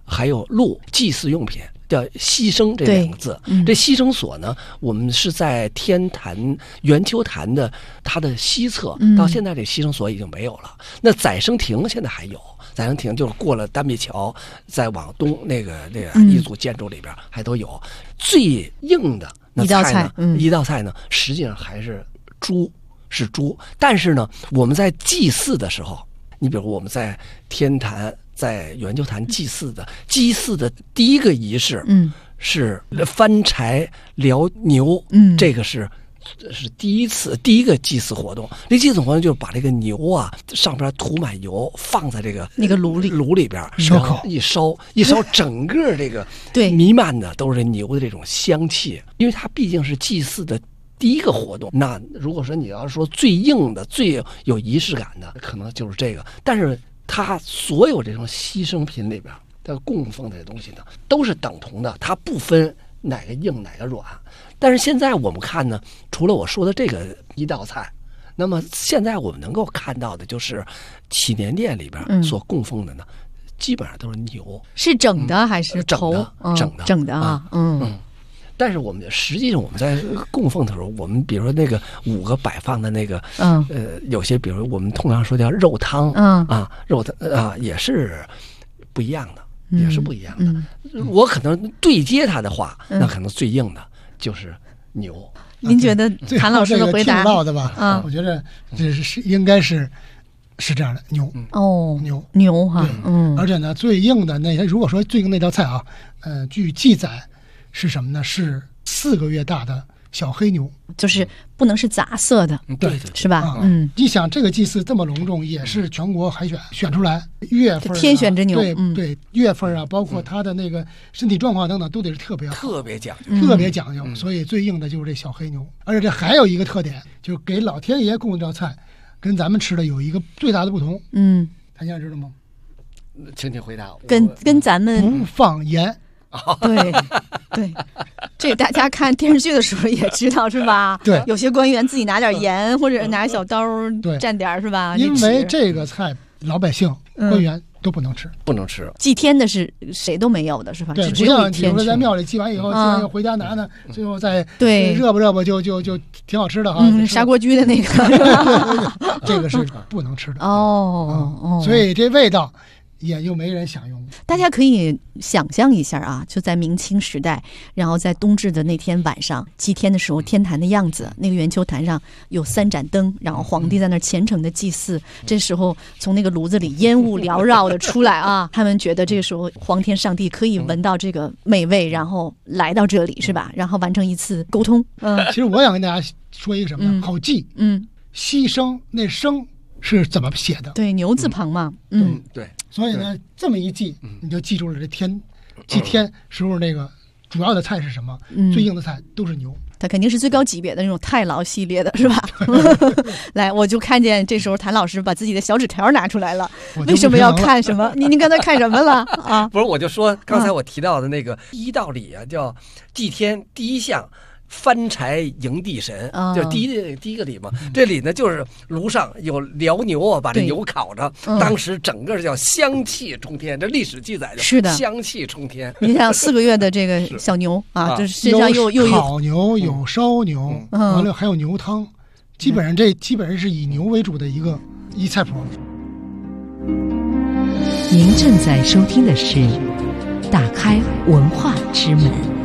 还有鹿，祭祀用品。叫牺牲这两个字，这牺牲所呢，我们是在天坛圆丘坛的它的西侧，到现在这牺牲所已经没有了。那载生亭现在还有，载生亭就是过了丹壁桥，再往东那个一组建筑里边还都有。最硬的那菜呢，一道菜呢，实际上还是猪，是猪。但是呢，我们在祭祀的时候，你比如我们在天坛。在圆丘坛祭祀的第一个仪式，是翻柴燎牛，这个是第一个祭祀活动。这祭祀活动就是把这个牛啊上边涂满油，放在这个那个炉里边烧烤， 一烧，整个这个弥漫的都是牛的这种香气，因为它毕竟是祭祀的第一个活动。那如果说你要说最硬的、最有仪式感的，可能就是这个，但是。它所有这种牺牲品里边的供奉的东西呢，都是等同的，它不分哪个硬哪个软。但是现在我们看呢，除了我说的这个一道菜，那么现在我们能够看到的就是祈年殿里边所供奉的呢，基本上都是牛， 是整的还是头？整的啊， 但是实际上我们在供奉的时候，我们比如说那个5个摆放的那个，有些比如我们通常说叫肉汤，肉汤啊也是不一样的，也是不一样的。我可能对接他的话，那可能最硬的就是牛。 您觉得谭老师的回答？ 听到的吧？我觉得这是应该是这样的，牛牛哈， 而且呢，最硬的如果说最硬那道菜啊，据记载。是什么呢？是4个月大的小黑牛， 就是不能是杂色的， 对， 是吧？ 你想这个祭祀这么隆重，也是全国海选出来，月份天选之牛， 对，月份啊，包括他的那个身体状况等等，都得是特别讲究，所以最硬的就是这小黑牛。而且这还有一个特点，就是给老天爷供这道菜，跟咱们吃的有一个最大的不同。谭先生知道吗？ 请回答。 跟咱们不放盐。 对，这大家看电视剧的时候也知道是吧？ 对， 有些官员自己拿点盐或者拿小刀蘸点是吧？ 因为这个菜老百姓、官员都不能吃， 祭天的是谁都没有的是吧？ 对， 只有一天比如说在庙里祭完以后，祭完又回家拿呢，最后再热不就挺好吃的哈。 砂锅居的那个， 这个是不能吃的哦， 所以这味道。也就没人享用。 大家可以想象一下啊，就在明清时代，然后在冬至的那天晚上祭天的时候，天坛的样子，那个圆丘坛上有3盏灯，然后皇帝在那虔诚的祭祀。这时候从那个炉子里烟雾缭绕的出来啊，他们觉得这个时候皇天上帝可以闻到这个美味，然后来到这里是吧？然后完成一次沟通。 其实我想跟大家说一个什么呢？好记。牺牲那生是怎么写的？ 对，牛字旁嘛。 对。 所以呢，这么一记，你就记住了这祭天时候那个主要的菜是什么？最硬的菜都是牛。 它肯定是最高级别的那种太牢系列的，是吧？来，我就看见这时候谭老师把自己的小纸条拿出来了。为什么要看什么？您刚才看什么了啊？ 不是，我就说刚才我提到的那个第一道礼啊，叫祭天第一项。翻柴迎地神，就是第一个礼嘛。这礼呢，就是炉上有燎牛啊，把这牛烤着。当时整个叫香气冲天，这历史记载的是的， 香气冲天。 你想4个月的这个小牛啊，这身上又有烤牛，有烧牛，完了还有牛汤，基本上是以牛为主的一菜谱。 您正在收听的是《打开文化之门》。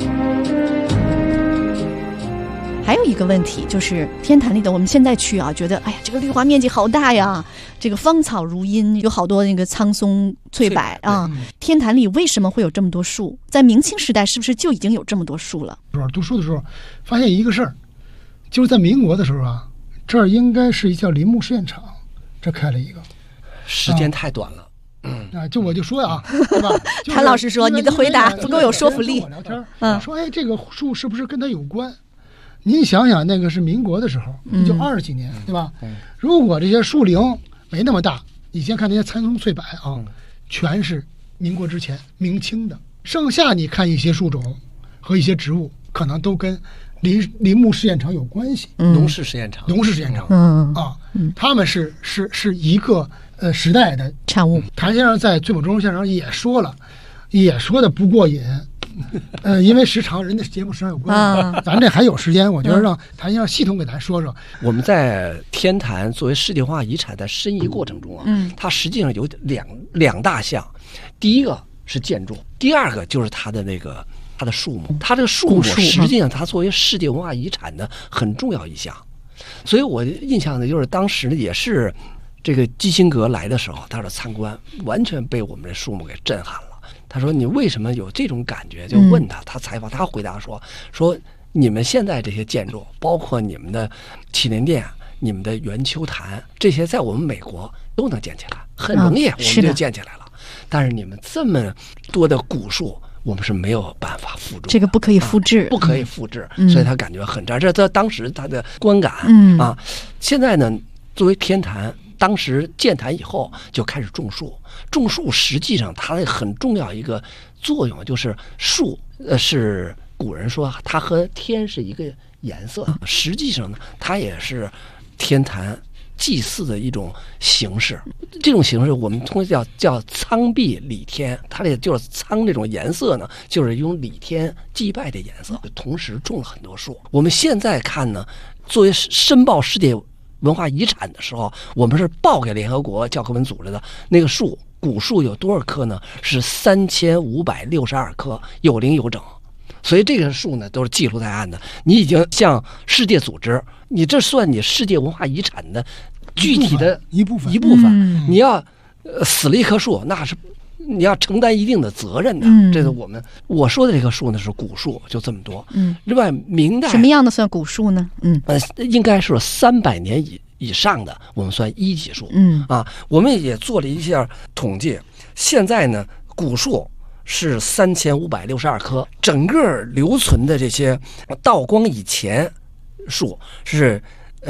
还有一个问题就是天坛里的，我们现在去啊，觉得哎呀，这个绿化面积好大呀，这个芳草如茵，有好多那个苍松翠柏啊。天坛里为什么会有这么多树？在明清时代是不是就已经有这么多树了？ 读书的时候发现一个事儿，就是在民国的时候啊，这儿应该是一叫林木试验场，这开了一个， 时间太短了。 我就说呀，对吧？ 谭老师说你的回答不够有说服力。 我聊天，说这个树是不是跟它有关？您想想，那个是民国的时候，就20几年，对吧？如果这些树龄没那么大，以前看那些苍松翠柏啊，全是民国之前明清的。剩下你看一些树种和一些植物，可能都跟林木试验场有关系。 农事试验场， 他们是一个时代的产物。 谭先生在《醉酒中先生也说了， 也说的不过瘾。因为时长，人家节目时长有关，咱这还有时间，我觉得让谭先生系统给咱说说。 我们在天坛作为世界文化遗产的申遗过程中啊，它实际上有两大项，第一个是建筑，第二个就是它的树木。它这个树木实际上它作为世界文化遗产的很重要一项，所以我印象呢，就是当时也是这个基辛格来的时候，他的参观完全被我们这树木给震撼了。他说：“你为什么有这种感觉？”就问他，他采访他回答说：“你们现在这些建筑，包括你们的祈年殿、你们的圆丘坛，这些在我们美国都能建起来，很容易，我们就建起来了。但是你们这么多的古树，我们是没有办法复制， 这个不可以复制， 不可以复制。所以他感觉很这当时他的观感啊。现在呢，作为天坛。”当时建坛以后就开始种树，种树实际上它很重要一个作用就是树是古人说它和天是一个颜色，实际上呢它也是天坛祭祀的一种形式。这种形式我们通常叫苍碧礼天，它这就是苍这种颜色呢，就是用礼天祭拜的颜色，同时种了很多树。我们现在看呢，作为申报世界文化遗产的时候，我们是报给联合国教科文组织的那个树，古树有多少棵呢？是3562棵，有零有整。所以这个数呢都是记录在案的。你已经向世界组织，你这算你世界文化遗产的具体的一部分。 你要死了一棵树，那是你要承担一定的责任的。这是我说的这棵树呢是古树，就这么多。另外明代什么样的算古树呢？ 应该是300年以上的，我们算一级树。我们也做了一下统计，现在呢古树是3562棵，整个留存的这些道光以前树是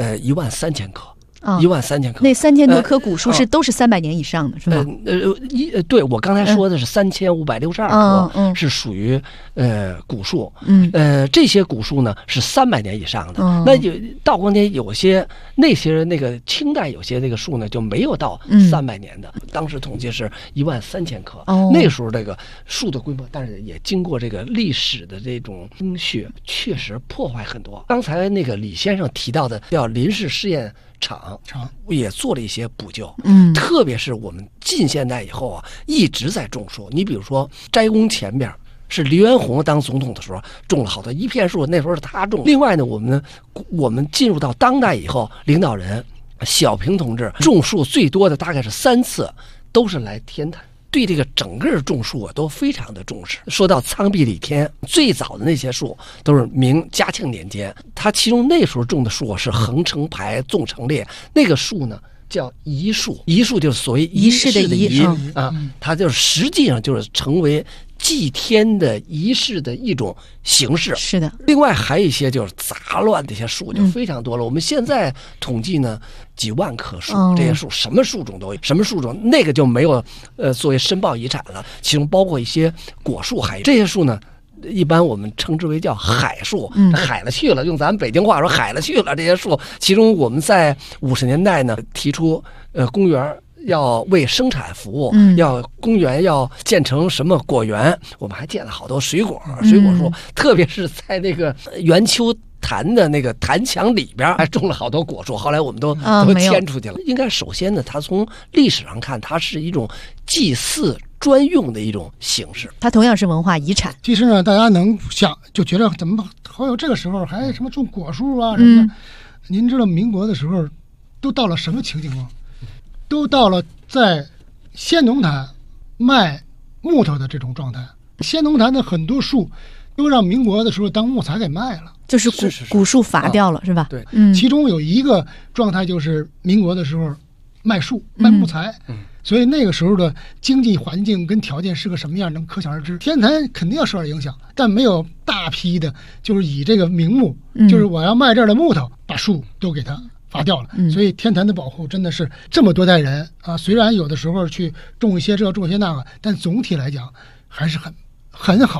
13000棵。13000棵， 那3000多棵古树都是300年以上的，是吧？ 对，我刚才说的是3562棵，是属于古树。这些古树呢是300年以上的。那道光年有些那个清代有些那个树呢就没有到300年的，当时统计是13000棵。那时候这个树的规模，但是也经过这个历史的这种精血，确实破坏很多。刚才那个李先生提到的叫临时试验厂也做了一些补救，特别是我们近现代以后啊，一直在种树。你比如说斋宫前边是黎元洪当总统的时候种了好多一片树，那时候是他种。另外呢，我们进入到当代以后，领导人小平同志种树最多的大概是3次，都是来天坛。对这个整个种树啊都非常的重视。说到苍碧礼天，最早的那些树都是明嘉庆年间，它其中那时候种的树是横成排，纵成列，那个树呢叫仪树，仪树就是所谓仪式的仪啊，它就是实际上就是成为祭天的仪式的一种形式。 是的。 另外还有一些就是杂乱的一些树就非常多了。我们现在统计呢几万棵树，这些树什么树种都有，什么树种那个就没有作为申报遗产了。其中包括一些果树，还有这些树呢，一般我们称之为叫海树，海了去了，用咱们北京话说海了去了。这些树，其中我们在50年代呢提出公园要为生产服务，要公园要建成什么果园，我们还建了好多水果树，特别是在那个圆丘坛的那个坛墙里边还种了好多果树，后来我们都迁出去了。应该首先呢，它从历史上看，它是一种祭祀专用的一种形式， 它同样是文化遗产。 其实呢，大家能想就觉得怎么好有这个时候还什么种果树啊什么的。您知道民国的时候都到了什么情景吗？都到了在先农坛卖木头的这种状态。先农坛的很多树都让民国的时候当木材给卖了， 就是古树伐掉了，是吧？ 对， 其中有一个状态就是民国的时候卖树卖木材，所以那个时候的经济环境跟条件是个什么样，能可想而知。天坛肯定要受到影响，但没有大批的，就是以这个名目，就是我要卖这儿的木头，把树都给它伐掉了。所以天坛的保护真的是这么多代人啊，虽然有的时候去种一些这种一些那个，但总体来讲还是很好的。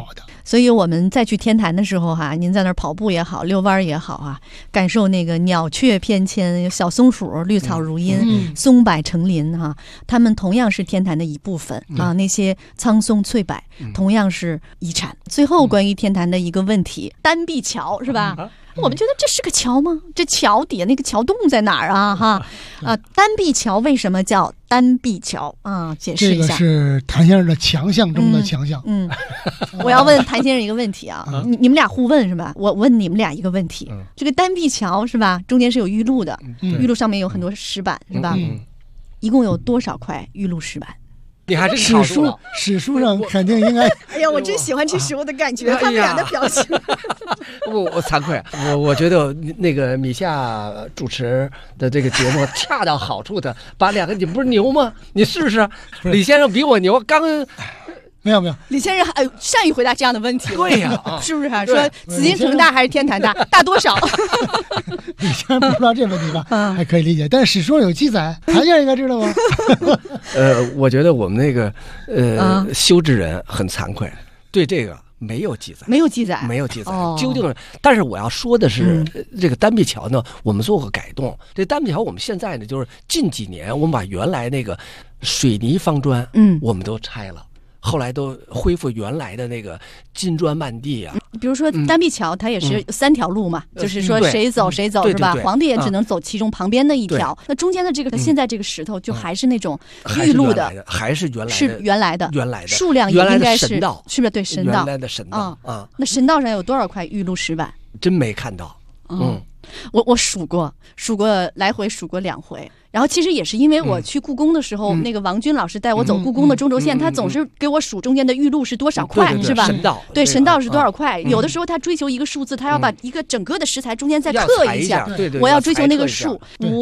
所以我们再去天坛的时候哈，您在那儿跑步也好，遛弯也好啊，感受那个鸟雀翩跹，小松鼠绿草如茵，松柏成林哈，它们同样是天坛的一部分啊。那些苍松翠柏同样是遗产。最后关于天坛的一个问题，单臂桥是吧？我们觉得这是个桥吗？这桥底下那个桥洞在哪儿啊？哈单臂桥为什么叫单臂桥啊？解释一下。 这个是谭先生的强项中的强项。 我要问谭先生一个问题啊，你们俩互问是吧？我问你们俩一个问题，这个单臂桥是吧？中间是有玉露的，玉露上面有很多石板是吧？一共有多少块玉露石板？ 你还是史书上肯定应该。 哎呀，我真喜欢吃食物的感觉，他们俩的表情。 我惭愧，我觉得那个米夏主持的这个节目恰到好处的把两个，你不是牛吗？你试试，李先生比我牛，刚。 没有， 李先生善于回答这样的问题。 对呀， 是不是说紫禁城大还是天坛大？大多少？ 李先生不知道这问题吧？还可以理解，但是史书上有记载，谭先生应该知道吗？ 我觉得我们那个修制人很惭愧，对这个没有记载，究竟。但是我要说的是，这个单臂桥呢，我们做过改动。这单臂桥我们现在呢，就是近几年我们把原来那个水泥方砖，我们都拆了。后来都恢复原来的那个金砖漫地啊。 比如说单臂桥，它也是3条路嘛，就是说谁走谁走是吧？皇帝也只能走其中旁边的一条。那中间的这个现在这个石头就还是那种玉露的， 还是原来的数量也应该是是不是？对，神道原来的神道啊。 那神道上有多少块玉露石板？ 真没看到。 我数过来回数过2回。然后其实也是因为我去故宫的时候，那个王军老师带我走故宫的中轴线，他总是给我数中间的玉露是多少块，是吧？神道是多少块？有的时候他追求一个数字，他要把一个整个的石材中间再刻一下，我要追求那个数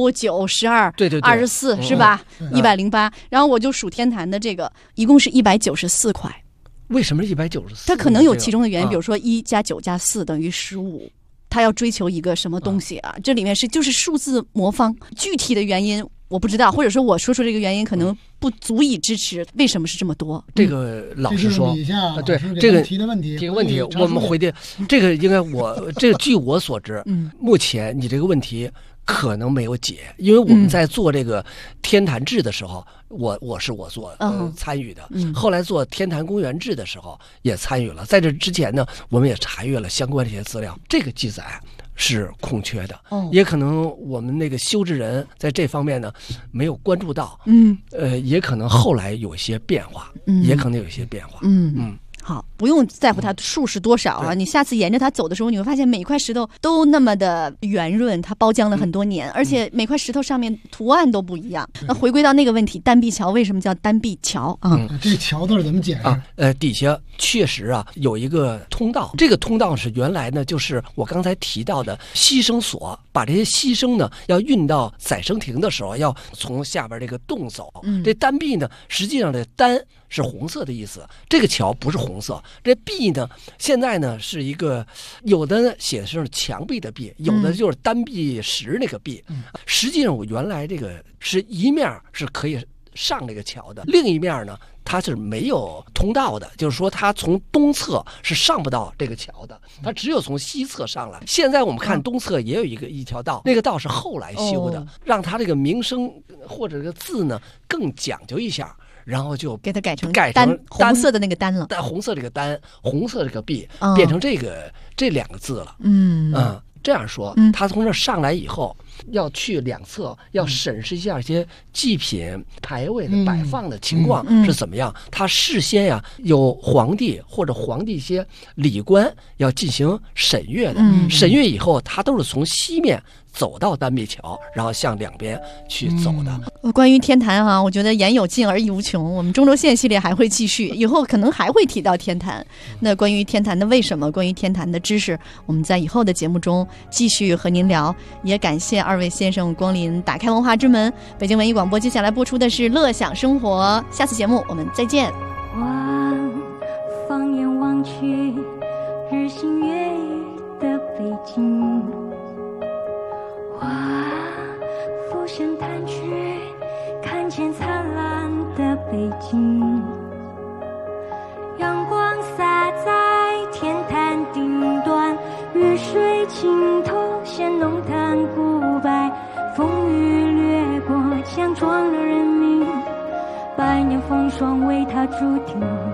，5、9、12、24，是吧？108，然后我就数天坛的这个，一共是194块。 为什么是194？ 它可能有其中的原因，比如说1加9加4等于15。他要追求一个什么东西啊？这里面就是数字魔方，具体的原因我不知道，或者说我说出这个原因可能不足以支持为什么是这么多。 这个老实说，对这个提的问题， 我们回的这个应该这个据我所知，目前你这个问题可能没有解，因为我们在做这个天坛志的时候，我做参与的，后来做天坛公园志的时候也参与了。在这之前呢，我们也查阅了相关的一些资料，这个记载是空缺的，也可能我们那个修制人在这方面呢没有关注到，也可能后来有一些变化， 好，不用在乎它数是多少啊！你下次沿着它走的时候，你会发现每块石头都那么的圆润，它包浆了很多年，而且每块石头上面图案都不一样。那回归到那个问题，单臂桥为什么叫单臂桥啊？ 这桥字怎么解释？底下确实啊有一个通道，这个通道是原来呢就是我刚才提到的牺牲所，把这些牺牲呢要运到载生亭的时候，要从下边这个洞走。这单臂呢，实际上这单是红色的意思，这个桥不是红色。这壁呢，现在呢是一个，有的呢写的是墙壁的壁，有的就是单壁石那个壁。实际上我原来这个是一面是可以上这个桥的，另一面呢它是没有通道的，就是说它从东侧是上不到这个桥的，它只有从西侧上来。现在我们看东侧也有一条道，那个道是后来修的，让它这个名声或者这个字呢更讲究一下。然后就给它改成单红色的那个单了， 红色这个单，红色这个壁，变成这2个字了。这样说，他从这上来以后，要去两侧，要审视一下一些祭品牌位的摆放的情况是怎么样。他事先呀，有皇帝或者皇帝一些礼官要进行审阅的。审阅以后，他都是从西面走到单臂桥，然后向两边去走的。 关于天坛哈，我觉得言有尽而意无穷。我们中轴线系列还会继续，以后可能还会提到天坛。那关于天坛的为什么，关于天坛的知识，我们在以后的节目中继续和您聊。也感谢二位先生光临打开文化之门。北京文艺广播接下来播出的是乐享生活，下次节目我们再见。 放眼望去，日新月异的北京。俯身探去，看见灿烂的北京。阳光洒在风霜为它注定。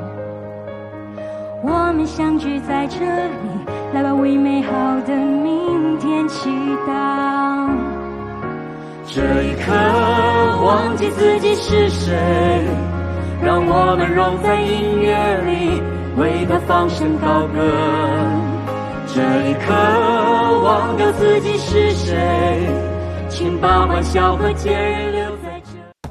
我们相聚在这里，来吧，为美好的明天祈祷。 这一刻忘记自己是谁，让我们融在音乐里，为它放声高歌。这一刻忘掉自己是谁，请把欢笑和节日留在这。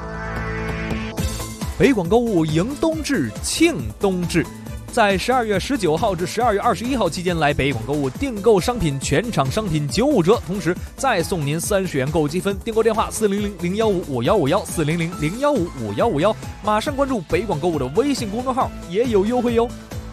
北广购物迎冬至，庆冬至。在12月19号至12月21号期间来北广购物订购商品，全场商品95折，同时再送您30元购物积分。订购电话400-015-5151 400-015-5151，马上关注北广购物的微信公众号，也有优惠哟。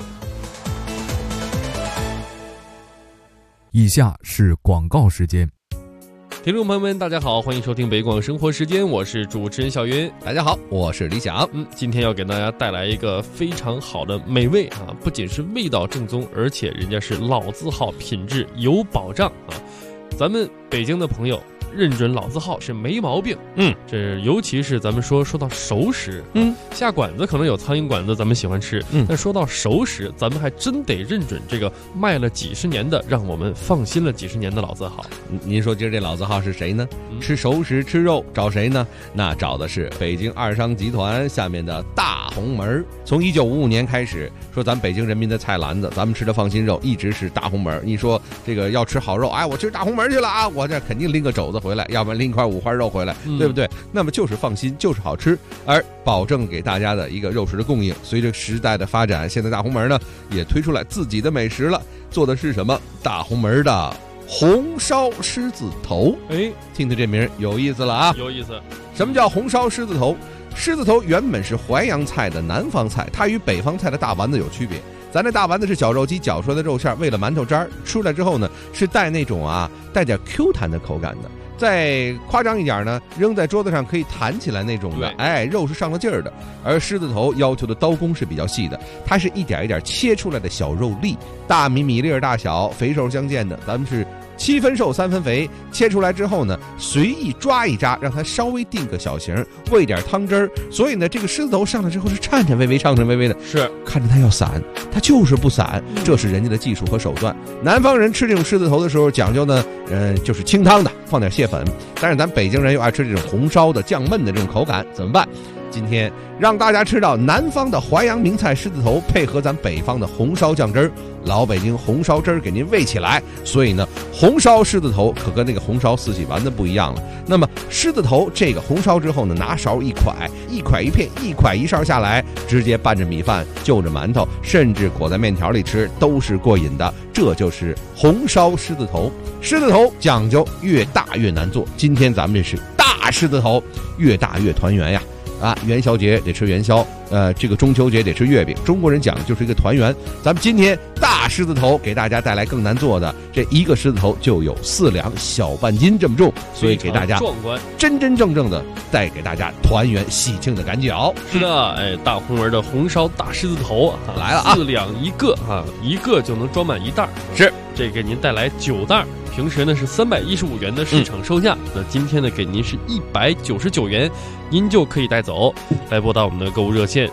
以下是广告时间。 听众朋友们，大家好，欢迎收听北广生活时间，我是主持人小云。 大家好，我是李想。 今天要给大家带来一个非常好的美味啊，不仅是味道正宗，而且人家是老字号，品质有保障啊。咱们北京的朋友认准老字号是没毛病。这尤其是咱们说到熟食，下馆子可能有苍蝇馆子咱们喜欢吃，但说到熟食，咱们还真得认准这个卖了几十年的，让我们放心了几十年的老字号。 您说今儿这老字号是谁呢？吃熟食吃肉找谁呢？那找的是北京二商集团下面的大红门。从1955年开始，说咱北京人民的菜篮子，咱们吃的放心肉一直是大红门。你说这个要吃好肉，哎，我吃大红门去了啊，我这肯定拎个肘子回来，要不然拎一块五花肉回来，对不对？那么就是放心，就是好吃，而保证给大家的一个肉食的供应。随着时代的发展，现在大红门呢也推出来自己的美食了，做的是什么？大红门的红烧狮子头。听听这名有意思了啊！ 有意思。 什么叫红烧狮子头？狮子头原本是淮扬菜的南方菜，它与北方菜的大丸子有区别。咱这大丸子是绞肉机绞出来的肉馅，为了馒头渣儿，出来之后呢是带那种带点 Q 弹的口感的。再夸张一点呢，扔在桌子上可以弹起来那种的，肉是上了劲儿的。而狮子头要求的刀工是比较细的，它是一点一点切出来的小肉粒，大米粒大小，肥瘦相间的。咱们是7分瘦3分肥，切出来之后呢，随意抓一扎，让它稍微定个小形，喂点汤汁儿。所以呢，这个狮子头上来之后是颤颤巍巍、颤颤巍巍的， 是看着它要散，它就是不散，这是人家的技术和手段。南方人吃这种狮子头的时候讲究呢，就是清汤的，放点蟹粉。但是咱北京人又爱吃这种红烧的、酱焖的这种口感，怎么办？今天让大家吃到南方的淮扬名菜狮子头，配合咱北方的红烧酱汁儿，老北京红烧汁儿给您喂起来。所以呢，红烧狮子头可跟那个红烧四喜丸子不一样了。那么狮子头这个红烧之后呢，拿勺一蒯，一蒯一片，一蒯一勺下来，直接拌着米饭，就着馒头，甚至裹在面条里吃，都是过瘾的。这就是红烧狮子头。狮子头讲究越大越难做，今天咱们这是大狮子头，越大越团圆呀。元宵节得吃元宵，这个中秋节得吃月饼。中国人讲的就是一个团圆。咱们今天大狮子头给大家带来更难做的，这一个狮子头就有4两小半斤这么重，所以给大家壮观， 真真正正的带给大家团圆喜庆的感觉。 是的，大红门的红烧大狮子头来了啊 ，4两一个啊，一个就能装满一袋。 是， 这给您带来9袋。平时呢是315元的市场售价，那今天呢给您是199元，您就可以带走。来拨打我们的购物热线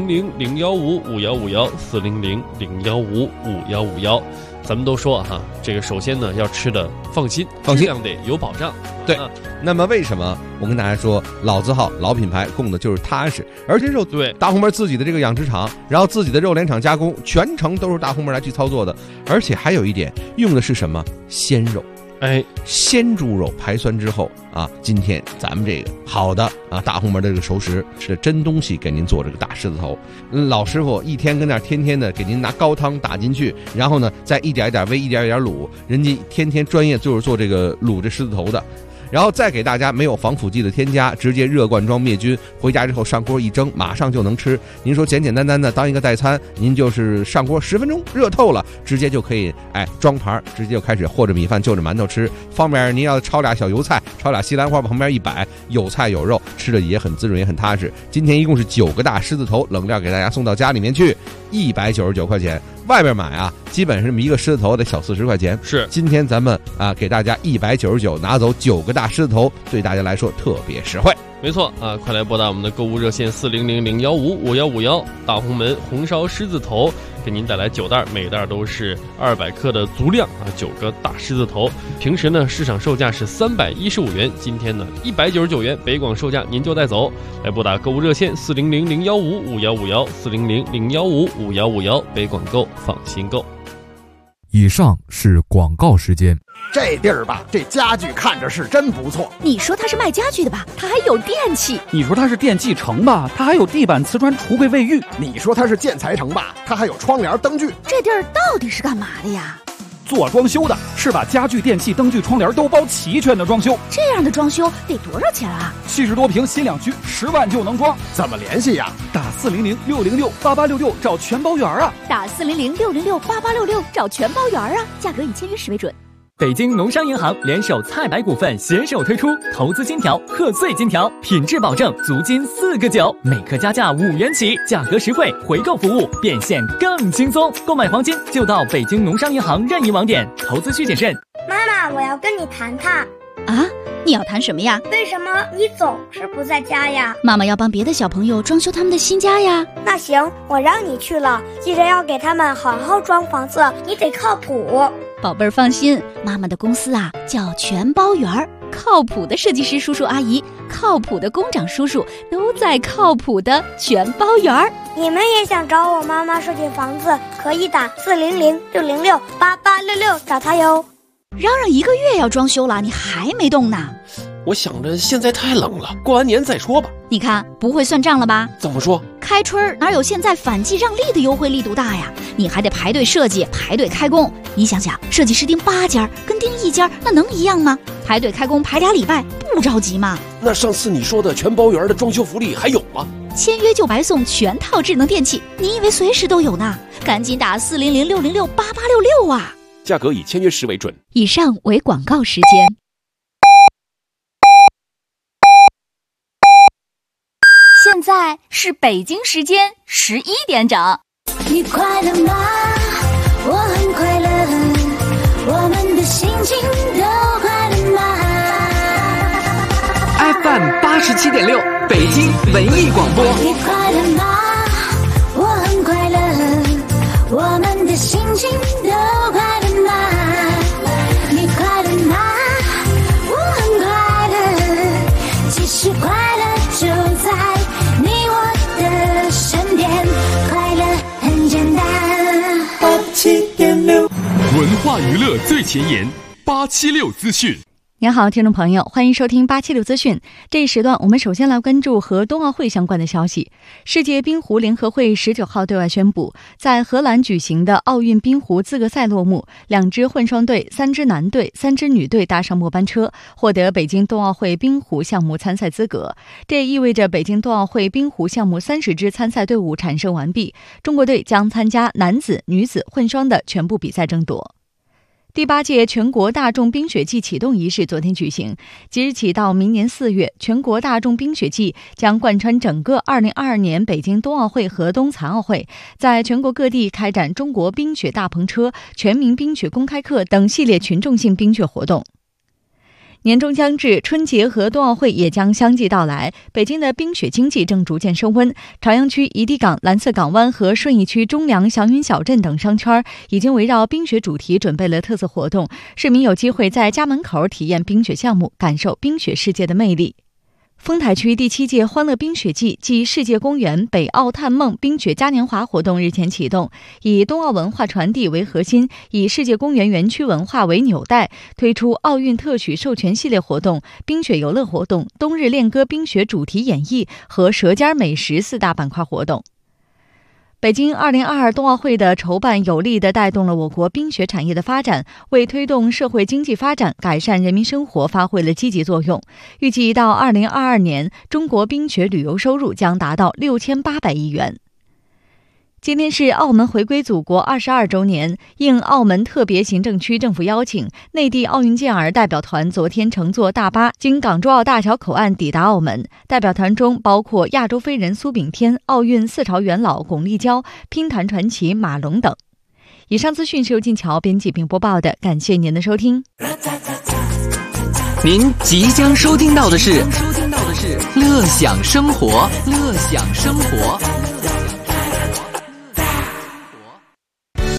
400-015-5151 400-015-5151。咱们都说这个首先呢要吃的放心，质量得有保障。 对，那么为什么我跟大家说老字号老品牌供的就是踏实？而且肉对大红门自己的这个养殖场，然后自己的肉联厂加工，全程都是大红门来去操作的。而且还有一点，用的是什么鲜肉？鲜猪肉排酸之后今天咱们这个好的大红门的这个熟食是真东西，给您做这个大狮子头。老师傅一天跟那天天的给您拿高汤打进去，然后呢再一点一点煨，一点一点卤，人家天天专业就是做这个卤这狮子头的。然后再给大家没有防腐剂的添加，直接热罐装灭菌，回家之后上锅一蒸，马上就能吃。您说简简单单的当一个代餐，您就是上锅10分钟热透了，直接就可以装盘，直接就开始和着米饭就着馒头吃。方便您要炒俩小油菜，炒俩西兰花旁边一摆，有菜有肉，吃的也很滋润也很踏实。今天一共是9个大狮子头冷料给大家送到家里面去，199块钱。外边买基本是这么一个狮子头得小40块钱。 是， 今天咱们给大家199拿走9个大狮子头，对大家来说特别实惠。 没错啊，快来拨打我们的购物热线400-015-5151，大红门红烧狮子头给您带来9袋，每袋都是200克的足量啊，9个大狮子头。平时呢市场售价是315元，今天呢199元，北广售价您就带走。来拨打购物热线400-015-5151，400-015-5151，北广购，放心购。 以上是广告时间。 这地儿吧，这家具看着是真不错。 你说它是卖家具的吧，它还有电器。 你说它是电器城吧，它还有地板、瓷砖、橱柜、卫浴。 你说它是建材城吧，它还有窗帘、灯具。 这地儿到底是干嘛的呀？ 做装修的，是把家具、电器、灯具、窗帘都包齐全的装修。 这样的装修得多少钱啊 ？70多平新两居，10万就能装。 怎么联系呀？ 打400-606-8866找全包圆啊！ 打400-606-8866找全包圆啊！价格以签约时为准。 北京农商银行联手菜百股份携手推出投资金条、贺岁金条，品质保证，足金4个9，每克加价5元起，价格实惠，回购服务变现更轻松。购买黄金就到北京农商银行任意网点，投资需谨慎。 妈妈，我要跟你谈谈。 啊，你要谈什么呀？ 为什么你总是不在家呀？ 妈妈要帮别的小朋友装修他们的新家呀。 那行，我让你去了，记得要给他们好好装房子，你得靠谱。 宝贝儿放心，妈妈的公司啊叫全包圆儿，靠谱的设计师叔叔阿姨，靠谱的工长叔叔都在靠谱的全包圆儿。 你们也想找我妈妈设计房子，可以打400-606-8866找她哟。 嚷嚷1个月要装修了，你还没动呢？ 我想着现在太冷了，过完年再说吧。 你看不会算账了吧？ 怎么说？ 开春哪有现在反季让利的优惠力度大呀？你还得排队设计，排队开工。你想想，设计师盯8家跟盯1家，那能一样吗？排队开工排2礼拜，不着急吗？ 那上次你说的全包圆的装修福利还有吗？ 签约就白送全套智能电器，你以为随时都有呢？赶紧打400-606-8866啊！ 价格以签约时为准。 以上为广告时间。 现在是北京时间11点整。 你快乐吗？我很快乐，我们的心情都快乐吗 ？FM 87.6，北京文艺广播。 你快乐吗？我很快乐，我们的心情都快乐吗？你快乐吗？我很快乐，其实快乐就在你我的身边，快乐很简单。87.6， 文化娱乐最前沿，876资讯。 您好，听众朋友，欢迎收听876资讯。这一时段，我们首先来关注和冬奥会相关的消息。世界冰壶联合会19号对外宣布，在荷兰举行的奥运冰壶资格赛落幕，2支混双队、3支男队、3支女队搭上末班车，获得北京冬奥会冰壶项目参赛资格。这也意味着北京冬奥会冰壶项目30支参赛队伍产生完毕，中国队将参加男子、女子、混双的全部比赛争夺。第8届全国大众冰雪季启动仪式昨天举行，即日起到明年4月，全国大众冰雪季将贯穿整个2022年北京冬奥会和冬残奥会，在全国各地开展中国冰雪大篷车、全民冰雪公开课等系列群众性冰雪活动。年终将至，春节和冬奥会也将相继到来。北京的冰雪经济正逐渐升温，朝阳区怡地港、蓝色港湾和顺义区中粮祥云小镇等商圈已经围绕冰雪主题准备了特色活动，市民有机会在家门口体验冰雪项目，感受冰雪世界的魅力。丰台区第7届欢乐冰雪季暨世界公园北奥探梦冰雪嘉年华活动日前启动，以冬奥文化传递为核心，以世界公园园区文化为纽带，推出奥运特许授权系列活动、冰雪游乐活动、冬日恋歌冰雪主题演绎和舌尖美食4大板块活动。北京2022冬奥会的筹办有力地带动了我国冰雪产业的发展，为推动社会经济发展、改善人民生活发挥了积极作用。预计到2022年，中国冰雪旅游收入将达到6800亿元。今天是澳门回归祖国22周年，应澳门特别行政区政府邀请，内地奥运健儿代表团昨天乘坐大巴经港珠澳大桥口岸抵达澳门。代表团中包括亚洲飞人苏炳添、奥运4朝元老巩立姣、乒坛传奇马龙等。以上资讯是由静桥编辑并播报的，感谢您的收听。 您即将收听到的是乐享生活，乐享生活。